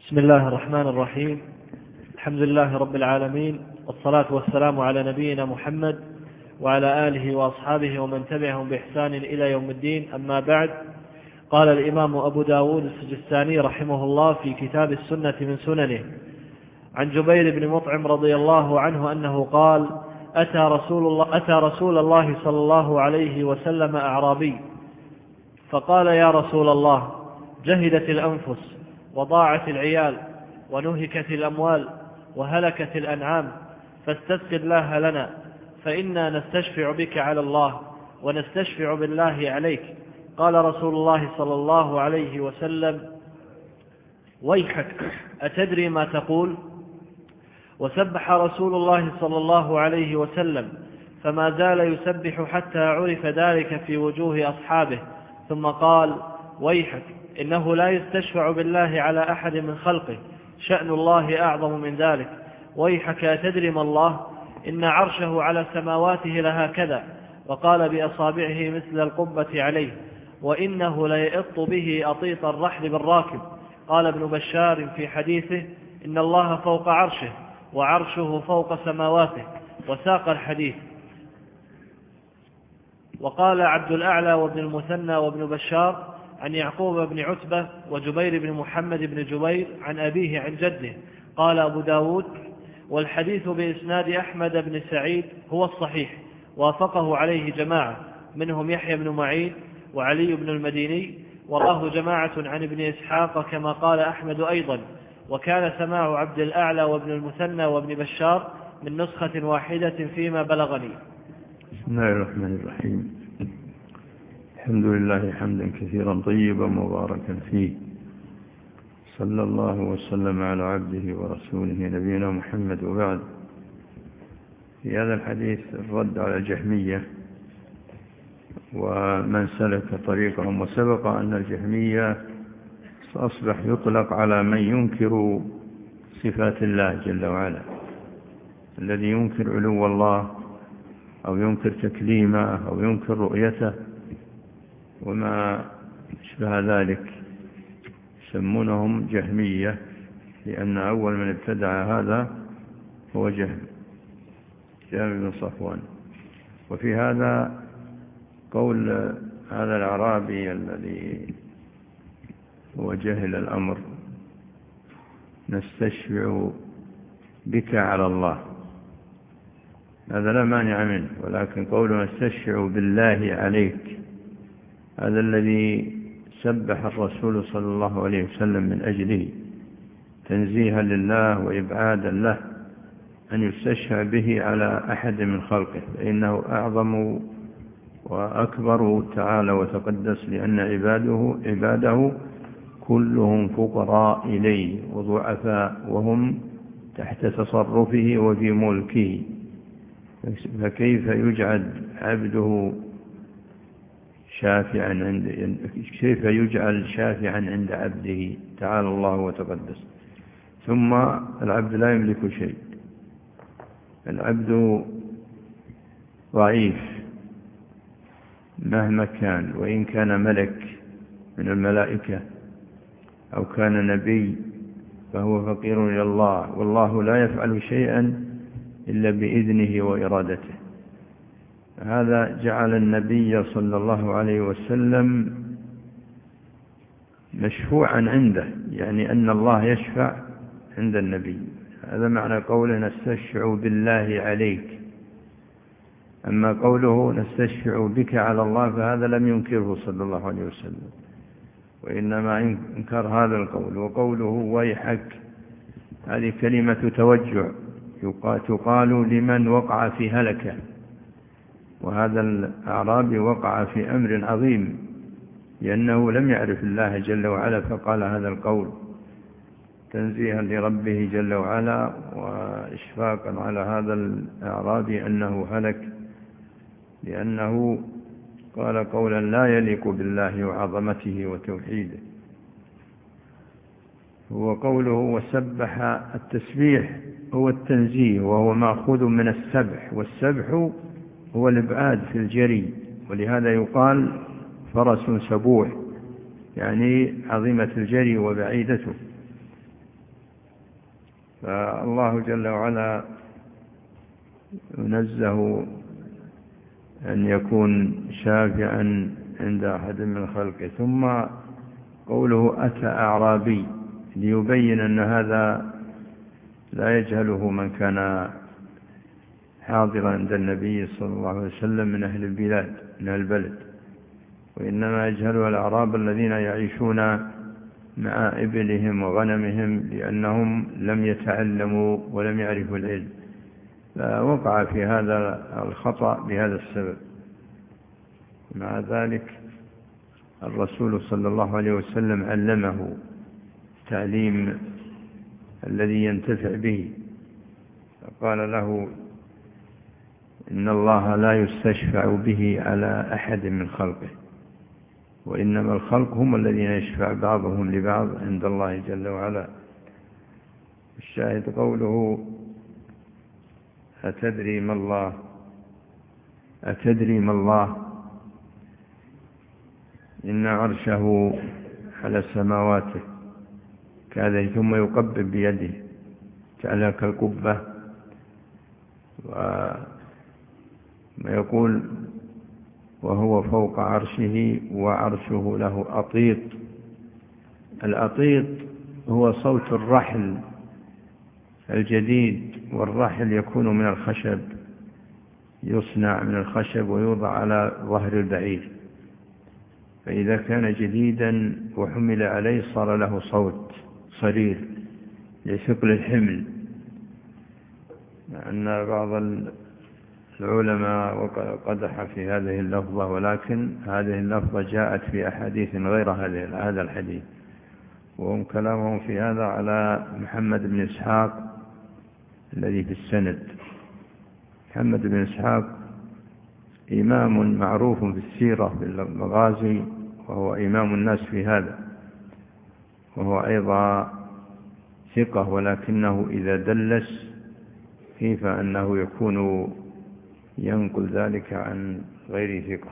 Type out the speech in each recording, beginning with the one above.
بسم الله الرحمن الرحيم. الحمد لله رب العالمين، والصلاة والسلام على نبينا محمد وعلى آله وأصحابه ومن تبعهم بإحسان إلى يوم الدين. أما بعد، قال الإمام أبو داود السجستاني رحمه الله في كتاب السنة من سننه عن جبير بن مطعم رضي الله عنه أنه قال: أتى رسول الله صلى الله عليه وسلم أعرابي فقال: يا رسول الله، جهدت الأنفس وضاعت العيال ونهكت الأموال وهلكت الأنعام، فاستسق الله لنا، فإنا نستشفع بك على الله ونستشفع بالله عليك. قال رسول الله صلى الله عليه وسلم: ويحك، أتدري ما تقول؟ وسبح رسول الله صلى الله عليه وسلم، فما زال يسبح حتى عرف ذلك في وجوه أصحابه، ثم قال: ويحك، إنه لا يستشفع بالله على أحد من خلقه، شأن الله أعظم من ذلك. ويحك، أتدري ما الله؟ إن عرشه على سماواته لهكذا، وقال بأصابعه مثل القبة عليه، وإنه ليئط به أطيط الرحل بالراكب. قال ابن بشار في حديثه: إن الله فوق عرشه وعرشه فوق سماواته، وساق الحديث. وقال عبد الأعلى وابن المثنى وابن بشار عن يعقوب بن عتبة وجبير بن محمد بن جبير عن أبيه عن جده. قال أبو داود: والحديث بإسناد أحمد بن سعيد هو الصحيح، وافقه عليه جماعة، منهم يحيى بن معين وعلي بن المديني، وراه جماعة عن ابن إسحاق كما قال أحمد أيضا. وكان سماع عبد الأعلى وابن المثنى وابن بشار من نسخة واحدة فيما بلغني. بسم الله الرحمن الرحيم. الحمد لله حمدا كثيرا طيبا مباركا فيه، صلى الله وسلم على عبده ورسوله نبينا محمد. وبعد، في هذا الحديث الرد على الجهمية ومن سلك طريقهم. وسبق أن الجهمية أصبح يطلق على من ينكر صفات الله جل وعلا، الذي ينكر علو الله أو ينكر تكليمه أو ينكر رؤيته وما أشبه ذلك، يسمونهم جهمية، لأن أول من ابتدع هذا هو جهم بن صفوان. وفي هذا قول هذا الأعرابي الذي هو جهل الأمر: نستشفع بك على الله، هذا لا مانع منه، ولكن قوله نستشفع بالله عليك، هذا الذي سبح الرسول صلى الله عليه وسلم من أجله، تنزيها لله وإبعادا له أن يستشفع به على أحد من خلقه، فإنه أعظم وأكبر تعالى وتقدس، لأن عباده كلهم فقراء إليه وضعفاء، وهم تحت تصرفه وفي ملكه، فكيف يجعل عبده كيف يجعل شافعا عند عبده؟ تعالى الله وتقدس. ثم العبد لا يملك شيء، العبد ضعيف مهما كان، وإن كان ملك من الملائكة أو كان نبي فهو فقير إلى الله، والله لا يفعل شيئا إلا بإذنه وإرادته. هذا جعل النبي صلى الله عليه وسلم مشفوعا عنده، يعني أن الله يشفع عند النبي. هذا معنى قوله نستشفع بالله عليك. أما قوله نستشفع بك على الله فهذا لم ينكره صلى الله عليه وسلم، وإنما انكر هذا القول. وقوله ويحك، هذه كلمة توجع تقال لمن وقع في هلكة، وهذا الأعرابي وقع في أمر عظيم، لأنه لم يعرف الله جل وعلا فقال هذا القول تنزيها لربه جل وعلا، وإشفاقا على هذا الأعرابي أنه هلك، لأنه قال قولا لا يليق بالله وعظمته وتوحيده. هو قوله وسبح، التسبيح هو التنزيه، وهو مأخوذ من السبح، والسبح هو الإبعاد في الجري، ولهذا يقال فرس سبوح، يعني عظيمة الجري وبعيدته. فالله جل وعلا ينزه أن يكون شافعا عند أحد من خلقه. ثم قوله أتى أعرابي ليبين أن هذا لا يجهله من كان حاضرا عند النبي صلى الله عليه وسلم من أهل البلاد من البلد، وإنما يجهله الأعراب الذين يعيشون مع إبلهم وغنمهم لأنهم لم يتعلموا ولم يعرفوا العلم، فوقع في هذا الخطأ بهذا السبب. مع ذلك الرسول صلى الله عليه وسلم علمه تعليم الذي ينتفع به، فقال له إن الله لا يستشفع به على أحد من خلقه، وإنما الخلق هم الذين يشفع بعضهم لبعض عند الله جل وعلا. الشاهد قوله أتدري ما الله، أتدري ما الله، إن عرشه على سماواته كذا، ثم يقبل بيده جعلها كالقبة، وما يقول وهو فوق عرشه وعرشه له أطيط. الأطيط هو صوت الرحل الجديد، والرحل يكون من الخشب، يصنع من الخشب ويوضع على ظهر البعير، فإذا كان جديدا وحمل عليه صار له صوت صرير لثقل الحمل. أن بعض العلماء قدح في هذه اللفظة، ولكن هذه اللفظة جاءت في أحاديث غير هذا الحديث، وهم كلامهم في هذا على محمد بن إسحاق الذي في السند. محمد بن إسحاق إمام معروف في السيرة في المغازي، وهو إمام الناس في هذا، وهو أيضا ثقة، ولكنه إذا دلس كيف أنه يكون ينقل ذلك عن غير ثقة،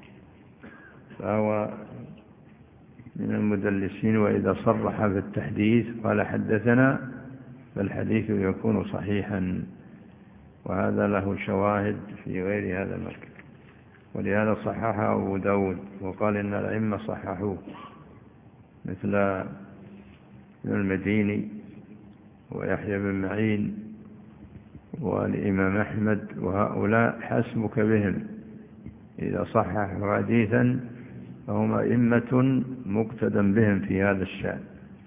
فهو من المدلسين. وإذا صرح في التحديث قال حدثنا فالحديث يكون صحيحا، وهذا له شواهد في غير هذا المركز. ولهذا صححه أبو داود وقال إن الأئمة صححوه، مثل ابن المديني ويحيى بن معين والإمام أحمد، وهؤلاء حسبك بهم إذا صححوا حديثا فهم أئمة مقتدى بهم في هذا الشأن.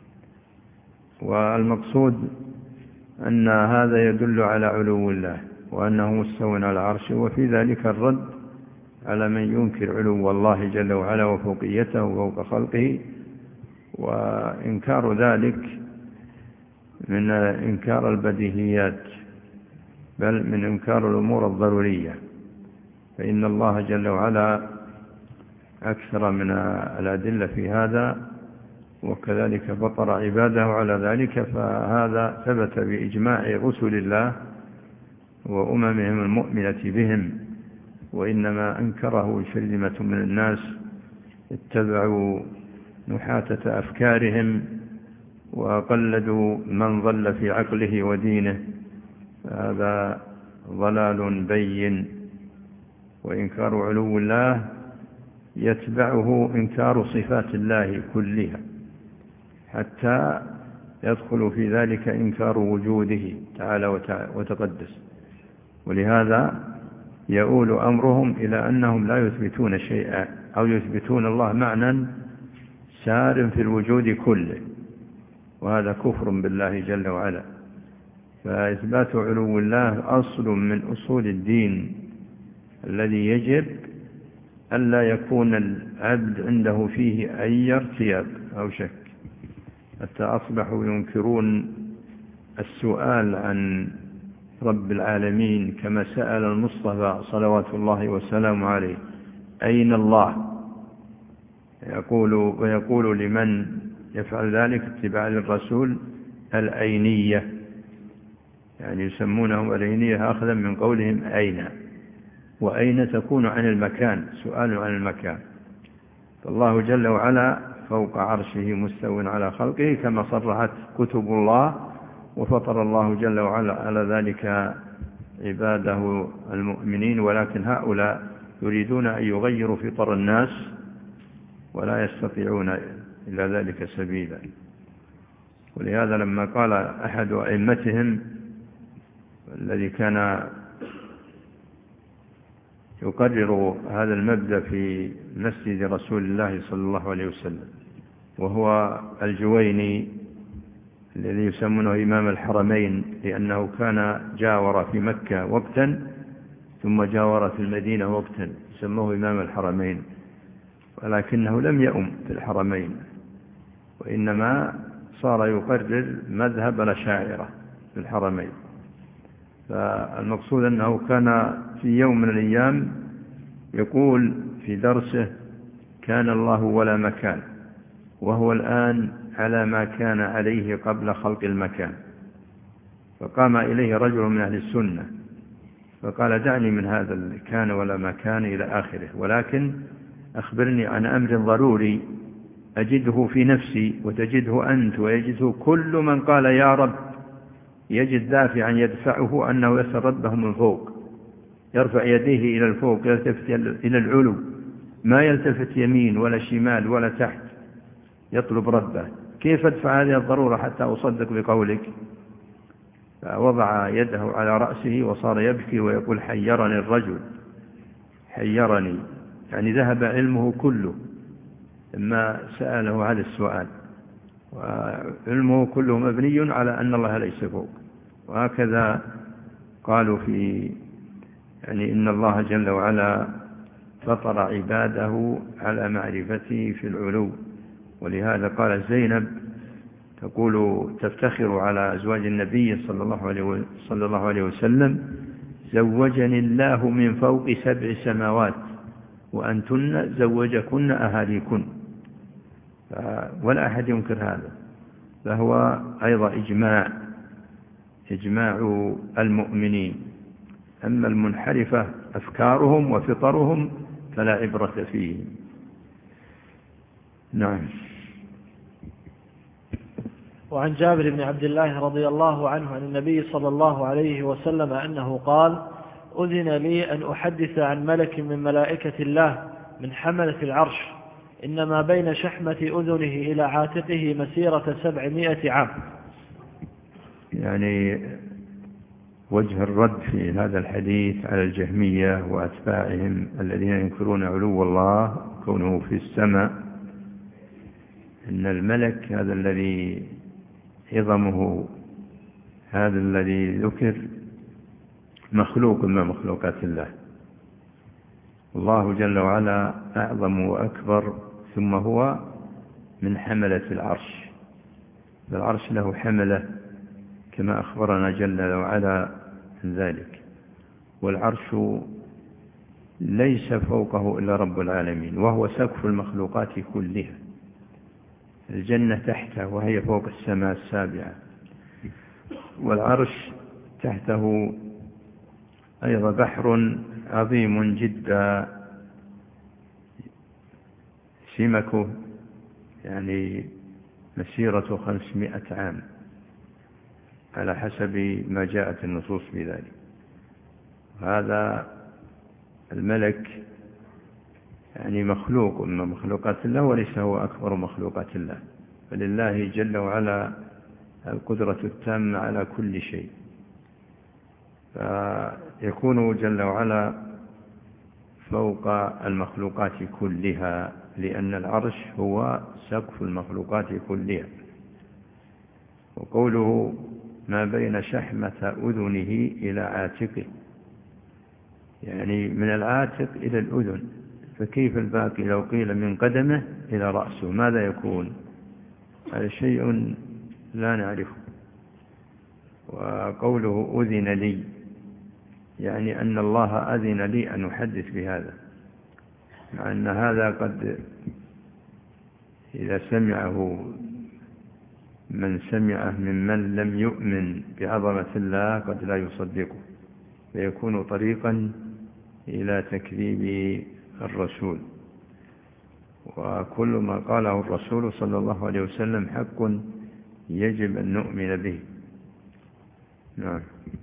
والمقصود أن هذا يدل على علو الله وأنه مستوى على العرش، وفي ذلك الرد على من ينكر علو الله جل وعلا وفوقيته فوق خلقه، وإنكار ذلك من إنكار البديهيات، بل من إنكار الأمور الضرورية، فإن الله جل وعلا أكثر من الأدلة في هذا، وكذلك فطر عباده على ذلك، فهذا ثبت بإجماع رسل الله وأممهم المؤمنة بهم، وإنما أنكره شرذمة من الناس اتبعوا نحاتة أفكارهم وقلدوا من ضل في عقله ودينه، هذا ضلال بين. وإنكار علو الله يتبعه إنكار صفات الله كلها، حتى يدخل في ذلك إنكار وجوده تعالى وتقدس. ولهذا يؤول أمرهم إلى أنهم لا يثبتون شيئا، أو يثبتون الله معنى سار في الوجود كله، وهذا كفر بالله جل وعلا. فإثبات علو الله أصل من أصول الدين الذي يجب ألا يكون العبد عنده فيه أي ارتياب أو شك، حتى أصبحوا ينكرون السؤال عن رب العالمين، كما سأل المصطفى صلوات الله وسلامه عليه أين الله، ويقول لمن يفعل ذلك اتباع للرسول الأينية، يعني يسمونهم الأينية أخذا من قولهم أين، وأين تكون عن المكان، سؤال عن المكان. فالله جل وعلا فوق عرشه مستو على خلقه، كما صرحت كتب الله وفطر الله جل وعلا على ذلك عباده المؤمنين، ولكن هؤلاء يريدون أن يغيروا فطر الناس ولا يستطيعون إلا ذلك سبيلا. ولهذا لما قال أحد أئمتهم الذي كان يقرر هذا المبدأ في مسجد رسول الله صلى الله عليه وسلم، وهو الجويني الذي يسمونه إمام الحرمين، لأنه كان جاور في مكة وقتا ثم جاور في المدينة وقتا، يسموه إمام الحرمين، ولكنه لم يؤم في الحرمين، وإنما صار يقرر مذهب الأشاعرة في الحرمين. فالمقصود أنه كان في يوم من الأيام يقول في درسه: كان الله ولا مكان، وهو الآن على ما كان عليه قبل خلق المكان. فقام إليه رجل من أهل السنة فقال: دعني من هذا كان ولا مكان إلى آخره، ولكن أخبرني عن أمر ضروري أجده في نفسي وتجده أنت ويجده كل من قال يا رب، يجد دافعا يدفعه أنه يسأل ربه من فوق، يرفع يديه إلى الفوق، يلتفت إلى العلو، ما يلتفت يمين ولا شمال ولا تحت، يطلب ربه. كيف أدفع هذه الضرورة حتى أصدق بقولك؟ فوضع يده على رأسه وصار يبكي ويقول: حيرني الرجل، حيرني، يعني ذهب علمه كله لما سأله هذا السؤال، وعلمه كله مبني على أن الله ليس فوق. وهكذا قالوا يعني إن الله جل وعلا فطر عباده على معرفته في العلو. ولهذا قال زينب تقول تفتخر على أزواج النبي صلى الله عليه وسلم: زوجني الله من فوق 7 سماوات وأنتن زوجكن أهاليكن. ولا أحد ينكر هذا، فهو أيضا إجماع المؤمنين. أما المنحرفة أفكارهم وفطرهم فلا عبرة فيه. نعم. وعن جابر بن عبد الله رضي الله عنه عن النبي صلى الله عليه وسلم أنه قال: أذن لي أن أحدث عن ملك من ملائكة الله من حملة العرش، إنما بين شحمة أذنه إلى عاتقه مسيرة 700 عام. يعني وجه الرد في هذا الحديث على الجهمية وأتباعهم الذين ينكرون علو الله كونه في السماء، إن الملك هذا الذي عظمه هذا الذي ذكر مخلوق من مخلوقات الله. الله جل وعلا أعظم وأكبر، ثم هو من حملة العرش، فالعرش له حملة كما أخبرنا جل وعلا من ذلك. والعرش ليس فوقه إلا رب العالمين، وهو سقف المخلوقات كلها. الجنة تحته وهي فوق السماء السابعة، والعرش تحته أيضا بحر عظيم جدا سمكه يعني مسيرة 500 عام على حسب ما جاءت النصوص بذلك. هذا الملك يعني مخلوق من مخلوقات الله، وليس هو أكبر مخلوقات الله، فلله جل وعلا القدرة التامة على كل شيء. فيكون جل وعلا فوق المخلوقات كلها، لأن العرش هو سقف المخلوقات كلها. وقوله ما بين شحمة أذنه إلى عاتقه، يعني من العاتق إلى الأذن، فكيف الباقي لو قيل من قدمه إلى رأسه ماذا يكون؟ هذا شيء لا نعرفه. وقوله أذن لي، يعني أن الله أذن لي أن أحدث بهذا، مع أن هذا قد إذا سمعه من سمعه ممن لم يؤمن بعظمة الله قد لا يصدقه، فيكون طريقا إلى تكذيب الرسول. وكل ما قاله الرسول صلى الله عليه وسلم حق يجب أن نؤمن به، نعم.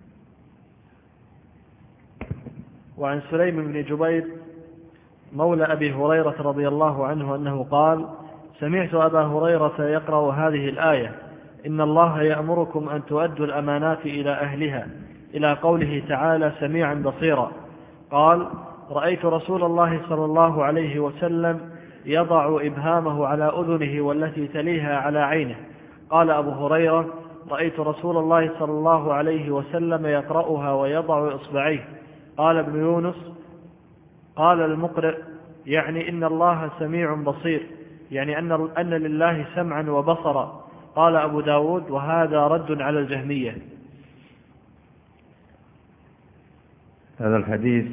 وعن سليم بن جبير مولى أبي هريرة رضي الله عنه أنه قال: سمعت أبا هريرة يقرأ هذه الآية: إن الله يأمركم أن تؤدوا الأمانات إلى أهلها، إلى قوله تعالى: سميعا بصيرا. قال: رأيت رسول الله صلى الله عليه وسلم يضع إبهامه على أذنه والتي تليها على عينه. قال أبو هريرة: رأيت رسول الله صلى الله عليه وسلم يقرأها ويضع إصبعيه. قال ابن يونس: قال المقرئ: يعني إن الله سميع بصير، يعني أن لله سمعا وبصرا. قال أبو داود: وهذا رد على الجهمية. هذا الحديث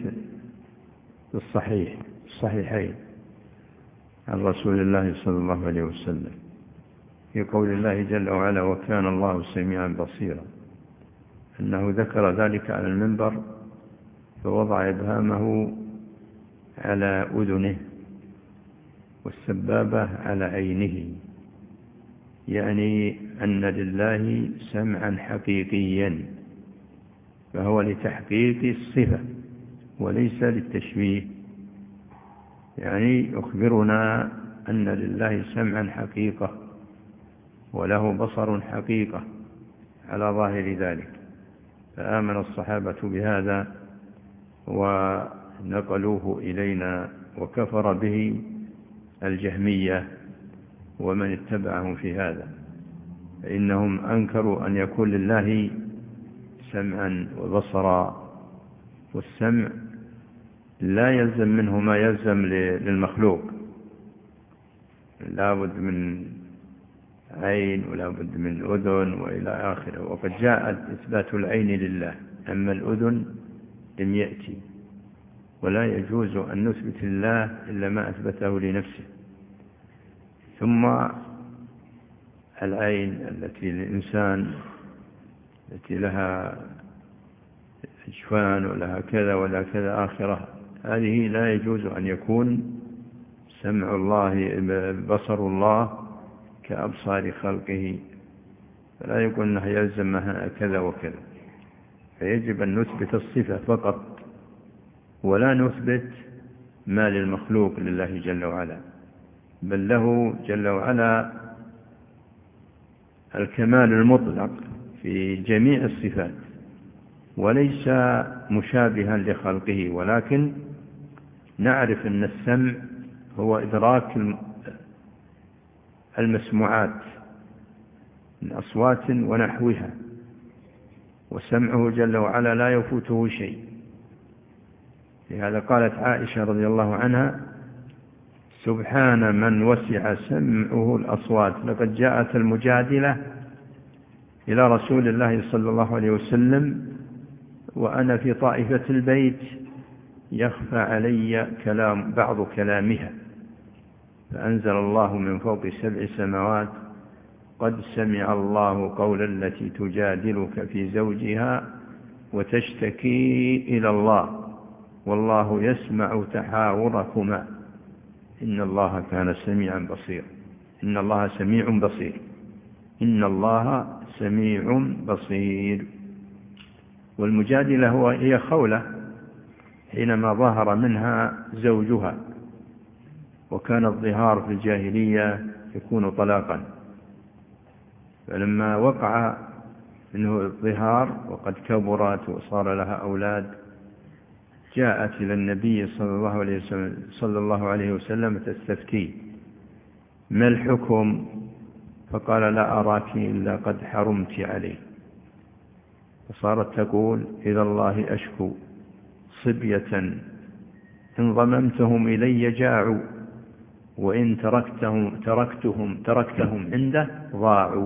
الصحيحين عن رسول الله صلى الله عليه وسلم في قول الله جل وعلا: وكان الله سميعا بصيرا، أنه ذكر ذلك على المنبر فوضع إبهامه على أذنه والسبابة على عينه، يعني أن لله سمعا حقيقيا، فهو لتحقيق الصفة وليس للتشبيه. يعني يخبرنا أن لله سمعا حقيقة وله بصر حقيقة على ظاهر ذلك، فآمن الصحابة بهذا ونقلوه إلينا، وكفر به الجهمية ومن اتبعهم في هذا، فإنهم أنكروا أن يكون لله سمعا وبصرا، والسمع لا يلزم منه ما يلزم للمخلوق، لا بد من عين ولا بد من أذن وإلى آخره، وقد جاء إثبات العين لله، أما الأذن لم يأتي، ولا يجوز أن نثبت الله إلا ما أثبته لنفسه. ثم العين التي للإنسان التي لها أجفان ولها كذا ولا كذا آخرة، هذه لا يجوز أن يكون سمع الله بصر الله كأبصار خلقه، فلا يكون أنه يلزم كذا وكذا، فيجب أن نثبت الصفة فقط ولا نثبت ما للمخلوق لله جل وعلا، بل له جل وعلا الكمال المطلق في جميع الصفات، وليس مشابها لخلقه، ولكن نعرف أن السمع هو إدراك المسموعات من أصوات ونحوها، وسمعه جل وعلا لا يفوته شيء. لهذا قالت عائشة رضي الله عنها: سبحان من وسع سمعه الأصوات، لقد جاءت المجادلة إلى رسول الله صلى الله عليه وسلم وأنا في طائفة البيت يخفى علي بعض كلامها، فأنزل الله من فوق 7 سماوات: قد سمع الله قول التي تجادلك في زوجها وتشتكي إلى الله والله يسمع تحاوركما إن الله كان سميعا بصيرا. إن الله سميع بصير، إن الله سميع بصير. والمجادلة هي خولة حينما ظهر منها زوجها، وكان الظهار في الجاهلية يكون طلاقا، فلما وقع منه الظهار وقد كبرت وصار لها أولاد جاءت إلى النبي صلى الله عليه وسلم تستفتيه: ما الحكم؟ فقال: لا أراك إلا قد حرمت عليه. فصارت تقول: إلى الله أشكو صبية إن ضممتهم إلي جاعوا وإن تركتهم عنده ضاعوا.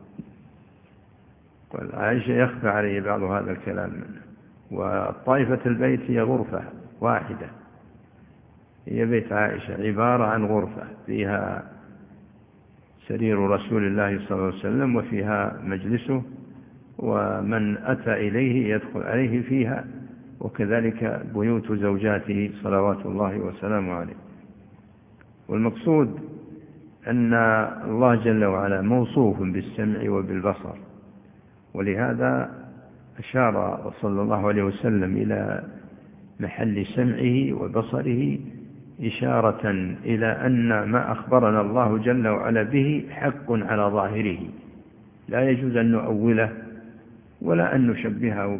قال عائشة: يخفى علي بعض هذا الكلام منه. وطائفة البيت هي غرفة واحدة، هي بيت عائشة عبارة عن غرفة فيها سرير رسول الله صلى الله عليه وسلم وفيها مجلسه، ومن أتى إليه يدخل عليه فيها، وكذلك بيوت زوجاته صلوات الله وسلامه عليه. والمقصود أن الله جل وعلا موصوف بالسمع وبالبصر، ولهذا أشار صلى الله عليه وسلم إلى محل سمعه وبصره إشارة إلى أن ما أخبرنا الله جل وعلا به حق على ظاهره، لا يجوز أن نؤوله ولا أن نشبهه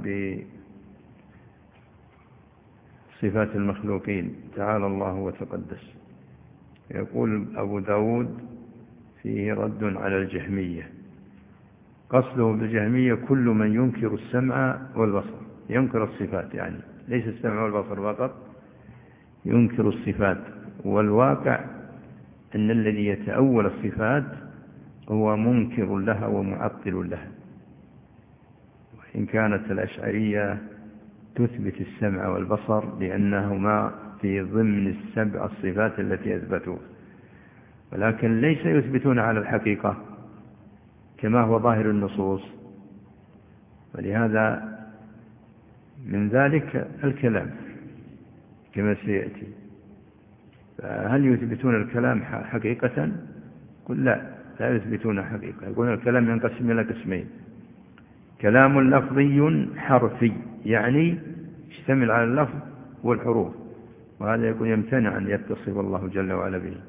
بصفات المخلوقين، تعالى الله وتقدس. يقول أبو داود فيه رد على الجهمية، قصده بالجهمية كل من ينكر السمع والبصر، ينكر الصفات، يعني ليس السمع والبصر فقط، ينكر الصفات. والواقع أن الذي يتأول الصفات هو منكر لها ومعطل لها، وإن كانت الأشعرية تثبت السمع والبصر لأنهما في ضمن السبع الصفات التي أثبتوها، ولكن ليس يثبتون على الحقيقة كما هو ظاهر النصوص. ولهذا من ذلك الكلام كما سيأتي. فهل يثبتون الكلام حقيقة؟ قل لا يثبتون حقيقة. يقولون الكلام ينقسم إلى قسمين: كلام لفظي حرفي، يعني يشتمل على اللفظ والحروف، وهذا يكون يمتنع أن يتصف الله جل وعلا به.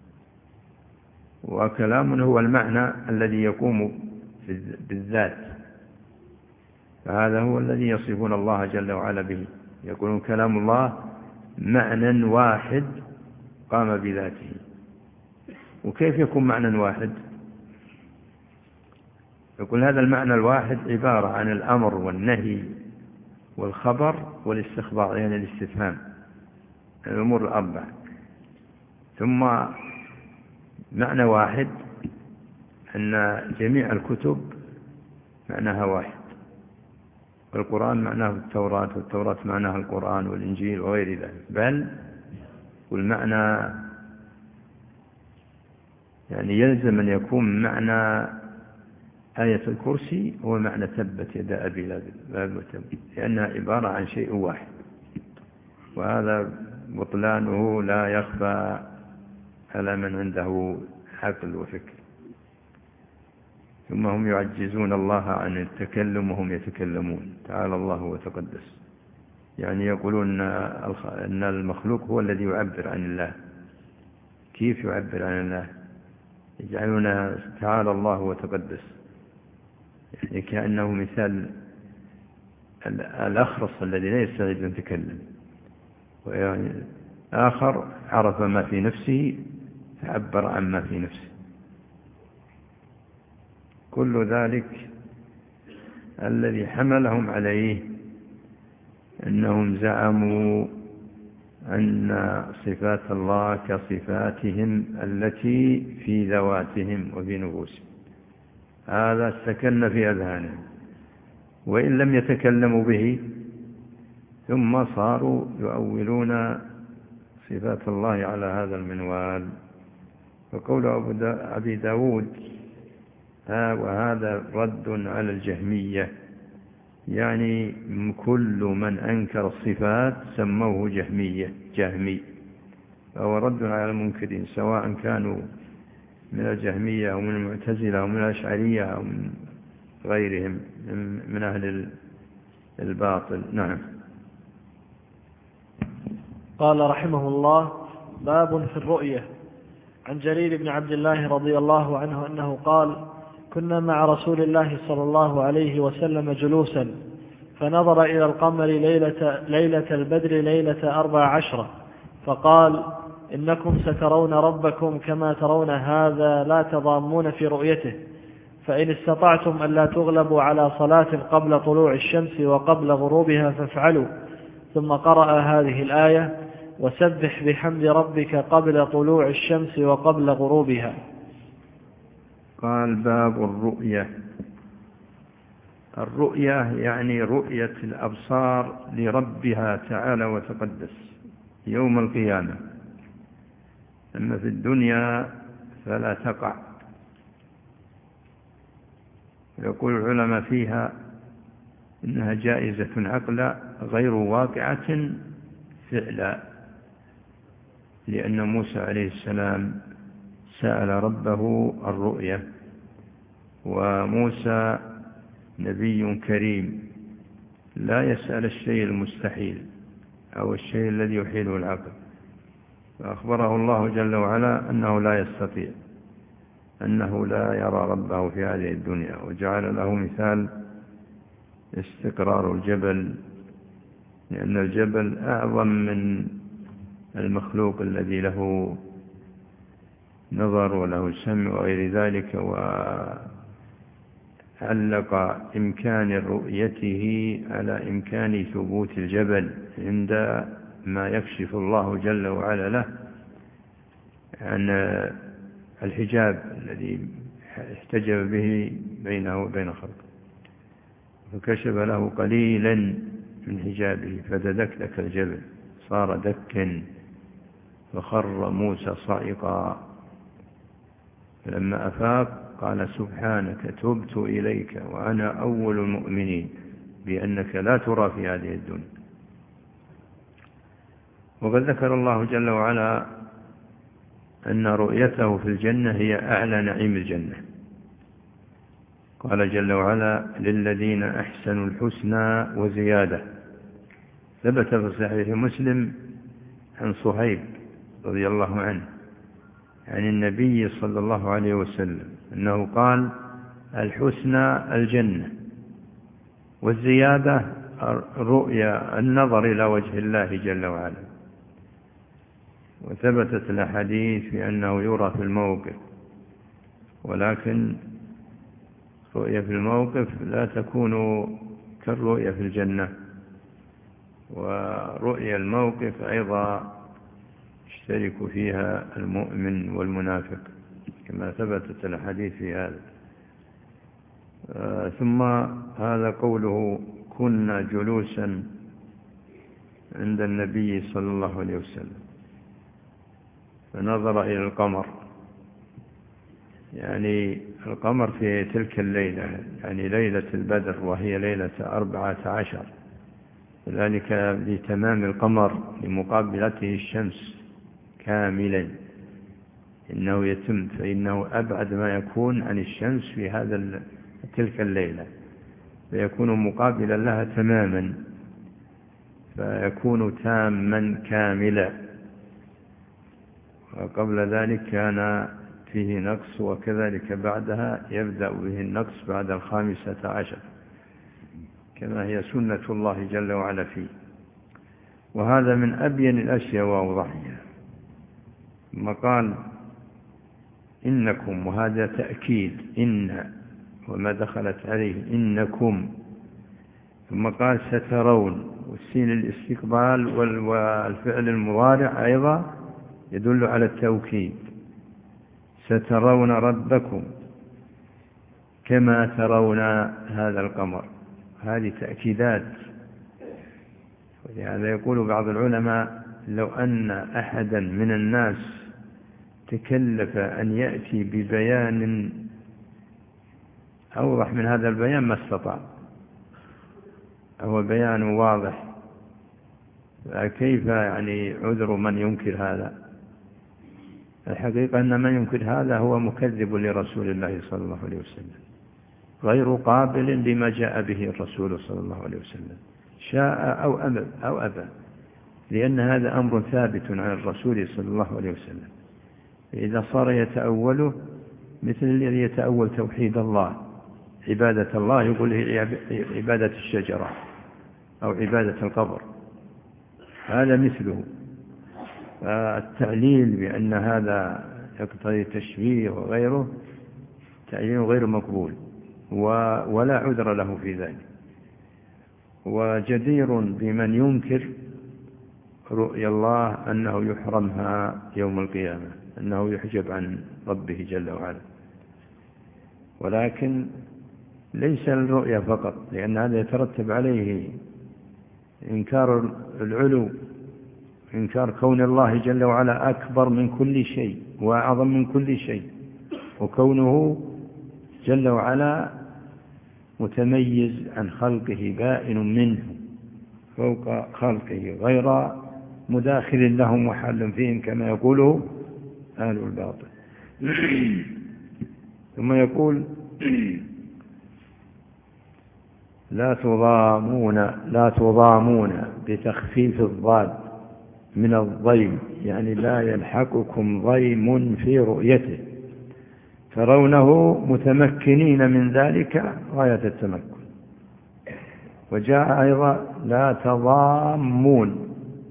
وكلام هو المعنى الذي يقوم بالذات، فهذا هو الذي يصفون الله جل وعلا به. يقولون كلام الله معنى واحد قام بذاته. وكيف يكون معنى واحد؟ يقول هذا المعنى الواحد عبارة عن الأمر والنهي والخبر والاستخبار، يعني الاستفهام، الأمور الأربع. ثم معنى واحد أن جميع الكتب معناها واحد، والقرآن معناه التوراة، والتوراة معناها القرآن والإنجيل وغير ذلك. بل والمعنى يعني يلزم أن يكون معنى آية الكرسي هو معنى تبت يدا أبي لهب وتب، لأنها عبارة عن شيء واحد، وهذا بطلانه لا يخفى على من عنده عقل وفكر. ثم هم يعجزون الله عن التكلم وهم يتكلمون، تعالى الله وتقدس. يعني يقولون أن المخلوق هو الذي يعبر عن الله. كيف يعبر عن الله؟ يجعلون تعالى الله وتقدس يعني كأنه مثال الأخرس الذي لا يستطيع أن يتكلم، ويعني آخر عرف ما في نفسه فعبر عن ما في نفسه. كل ذلك الذي حملهم عليه أنهم زعموا أن صفات الله كصفاتهم التي في ذواتهم وفي نفوسهم. هذا سكن في أذهانهم، وإن لم يتكلموا به ثم صاروا يؤولون صفات الله على هذا المنوال. فقول أبي داود وهذا رد على الجهمية، يعني كل من أنكر الصفات سموه جهمي، فهو رد على المنكرين سواء كانوا من الجهمية أو من المعتزلة أو من الأشعرية أو من غيرهم من أهل الباطل. نعم. قال رحمه الله: باب في الرؤية. عن جرير بن عبد الله رضي الله عنه أنه قال: كنا مع رسول الله صلى الله عليه وسلم جلوسا، فنظر إلى القمر ليلة البدر ليلة 14، فقال: إنكم سترون ربكم كما ترون هذا، لا تضامون في رؤيته، فإن استطعتم أن لا تغلبوا على صلاة قبل طلوع الشمس وقبل غروبها فافعلوا. ثم قرأ هذه الآية: وسبح بحمد ربك قبل طلوع الشمس وقبل غروبها. قال: باب الرؤية. الرؤية يعني رؤية الأبصار لربها تعالى وتقدس يوم القيامة، أما في الدنيا فلا تقع. يقول العلماء فيها إنها جائزة عقلا غير واقعة فعلا، لأن موسى عليه السلام سأل ربه الرؤية، وموسى نبي كريم لا يسأل الشيء المستحيل أو الشيء الذي يحيله العقل. فأخبره الله جل وعلا أنه لا يستطيع، أنه لا يرى ربه في هذه الدنيا، وجعل له مثال استقرار الجبل، لأن الجبل أعظم من المخلوق الذي له نظر وله سمع وغير ذلك، وعلق إمكان رؤيته على إمكان ثبوت الجبل عند ما يكشف الله جل وعلا له عن الحجاب الذي احتجب به بينه وبين خلقه، فكشف له قليلا من حجابه فتدكدك الجبل صار دكا، فخر موسى صعقا، فلما أفاق قال سبحانك تبت إليك وأنا أول المؤمنين بأنك لا ترى في هذه الدنيا. وقد ذكر الله جل وعلا أن رؤيته في الجنة هي أعلى نعيم الجنة. قال جل وعلا للذين أحسنوا الحسنى وزيادة. ثبت في صحيح مسلم عن صهيب رضي الله عنه عن النبي صلى الله عليه وسلم أنه قال الحسنى الجنة، والزيادة الرؤيا النظر إلى وجه الله جل وعلا. وثبتت الأحاديث بأنه يرى في الموقف، ولكن رؤية في الموقف لا تكون كالرؤية في الجنة، ورؤية الموقف أيضا يشترك فيها المؤمن والمنافق كما ثبتت الحديث في هذا. ثم هذا قوله كنا جلوسا عند النبي صلى الله عليه وسلم فنظر إلى القمر، يعني القمر في تلك الليلة، يعني ليلة البدر وهي ليلة 14، ذلك لتمام القمر لمقابلته الشمس كاملا، إنه يتم، فإنه أبعد ما يكون عن الشمس في تلك الليلة، فيكون مقابلا لها تماما، فيكون تاما كاملا. وقبل ذلك كان فيه نقص، وكذلك بعدها يبدأ به النقص بعد 15، كما هي سنة الله جل وعلا فيه. وهذا من أبين الأشياء وأوضحها. ثم قال إنكم، وهذا تأكيد إن وما دخلت عليه إنكم. ثم قال سترون، والسين الاستقبال والفعل المضارع أيضا يدل على التوكيد. سترون ربكم كما ترون هذا القمر، هذه تأكيدات. ولهذا يقول بعض العلماء لو أن أحدا من الناس تكلف أن يأتي ببيان أوضح من هذا البيان ما استطاع، هو بيان واضح، كيف يعني عذر من ينكر هذا؟ الحقيقة أن من ينكر هذا هو مكذب لرسول الله صلى الله عليه وسلم، غير قابل لما جاء به الرسول صلى الله عليه وسلم، شاء أو أبى، لأن هذا أمر ثابت عن الرسول صلى الله عليه وسلم. إذا صار يتأوله مثل الذي يتأول توحيد الله، عبادة الله، يقول هي عبادة الشجرة أو عبادة القبر، هذا مثله. فالتعليل بأن هذا يقتضي تشبيه وغيره تعليل غير مقبول، ولا عذر له في ذلك. وجدير بمن ينكر رؤيا الله أنه يحرمها يوم القيامة، أنه يحجب عن ربه جل وعلا. ولكن ليس الرؤيا فقط، لأن هذا يترتب عليه إنكار العلو، إنكار كون الله جل وعلا أكبر من كل شيء وأعظم من كل شيء، وكونه جل وعلا متميز عن خلقه، بائن منه فوق خلقه، غير مداخل لهم وحل فيهم كما يقوله أهل الباطل. ثم يقول لا تضامون بتخفيف الضاد من الضيم، يعني لا يلحقكم ضيم في رؤيته، ترونه متمكنين من ذلك غاية التمكن. وجاء أيضا لا تضامون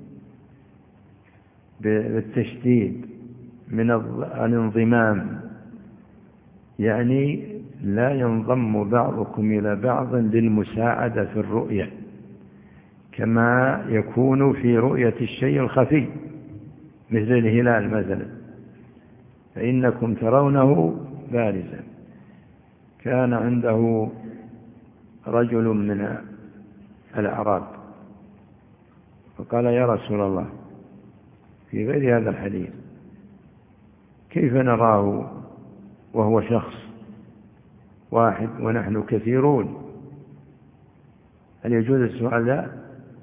بالتشديد من الانضمام، يعني لا ينضم بعضكم إلى بعض للمساعدة في الرؤية كما يكون في رؤية الشيء الخفي مثل الهلال مثلا، فإنكم ترونه بارزا. كان عنده رجل من الأعراب فقال: يا رسول الله، في غير هذا الحديث، كيف نراه وهو شخص واحد ونحن كثيرون؟ هل يجوز السؤال ذا؟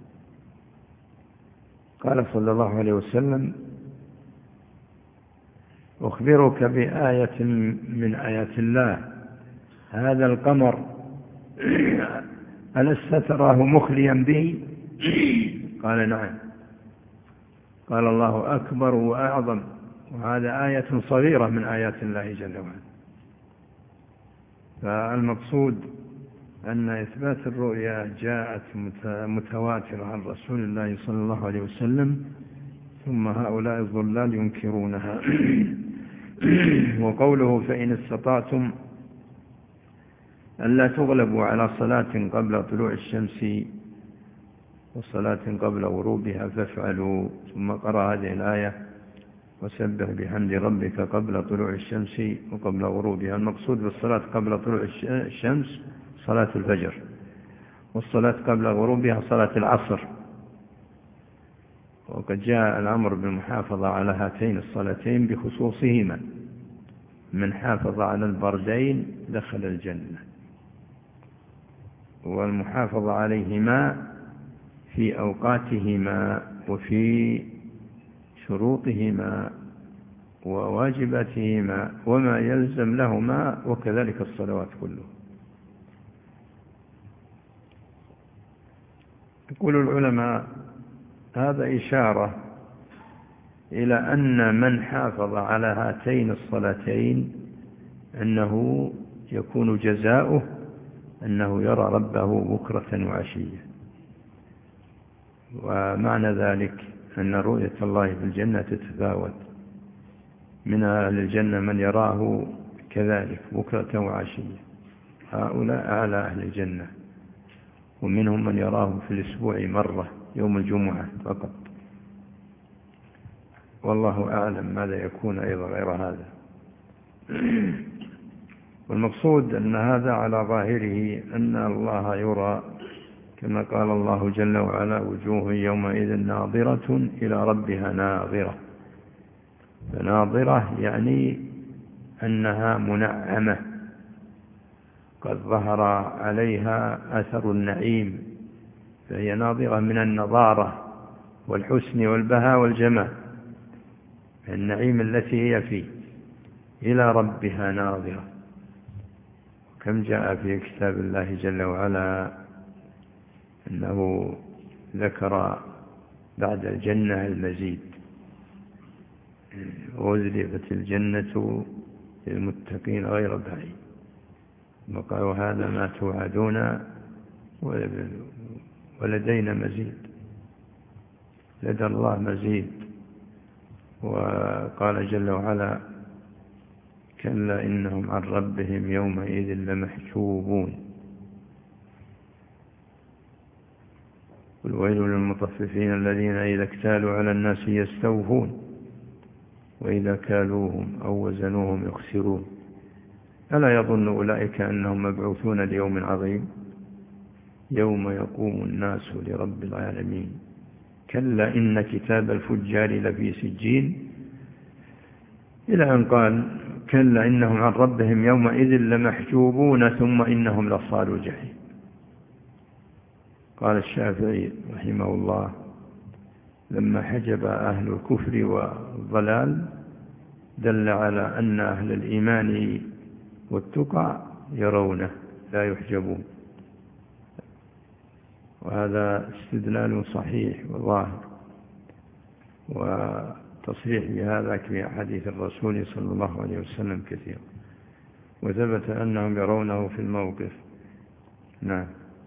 قال صلى الله عليه وسلم: أخبرك بآية من آيات الله، هذا القمر ألست تراه مخليا به؟ قال: نعم. قال: الله أكبر وأعظم، وهذا آية صغيرة من آيات الله جل وعلا. فالمقصود أن إثبات الرؤيا جاءت متواترة عن رسول الله صلى الله عليه وسلم، ثم هؤلاء الضلال ينكرونها. وقوله: فإن استطعتم ألا تغلبوا على صلاة قبل طلوع الشمس وصلاة قبل غروبها فافعلوا، ثم قرأ هذه الآية: وسبح بحمد ربك قبل طلوع الشمس وقبل غروبها. المقصود بالصلاة قبل طلوع الشمس صلاة الفجر، والصلاة قبل غروبها صلاة العصر. وقد جاء الأمر بالمحافظة على هاتين الصلاتين بخصوصهما: من حافظ على البردين دخل الجنة. والمحافظة عليهما في أوقاتهما وفي شروطهما وواجباتهما وما يلزم لهما، وكذلك الصلوات كلها. يقول العلماء: هذا إشارة إلى أن من حافظ على هاتين الصلاتين أنه يكون جزاؤه أنه يرى ربه بكرة وعشية. ومعنى ذلك أن رؤية الله في الجنة تتفاوت، من أهل الجنة من يراه كذلك بكرة وعشية، هؤلاء أعلى أهل الجنة، ومنهم من يراه في الأسبوع مرة يوم الجمعة فقط. والله أعلم ماذا يكون أيضا غير هذا. والمقصود أن هذا على ظاهره أن الله يرى، كما قال الله جل وعلا: وجوه يومئذ ناظرة إلى ربها ناظرة. فناظرة يعني أنها منعمة، قد ظهر عليها أثر النعيم، فهي ناظرة من النضارة والحسن والبهاء والجمال، النعيم التي هي فيه، إلى ربها ناظرة. كم جاء في كتاب الله جل وعلا أنه ذكر بعد الجنة المزيد: وأزلفت الجنة للمتقين غير بعيد، وقالوا هذا ما توعدون ولدينا مزيد، لدى الله مزيد. وقال جل وعلا: كلا إنهم عن ربهم يومئذ لمحجوبون. والويل للمطففين الذين إذا اكتالوا على الناس يستوفون وإذا كالوهم أو وزنوهم يخسرون. ألا يظن أولئك أنهم مبعوثون ليوم عظيم يوم يقوم الناس لرب العالمين. كلا إن كتاب الفجار لفي سجين، إلى أن قال: كلا إنهم عن ربهم يومئذ لمحجوبون ثم إنهم لصالوا الجحيم. قال الشافعي رحمه الله: لما حجب أهل الكفر والضلال دل على أن أهل الإيمان والتقى يرونه لا يحجبون. وهذا استدلال صحيح وظاهر، وتصريح بهذا في حديث الرسول صلى الله عليه وسلم كثير، وثبت أنهم يرونه في الموقف. نعم.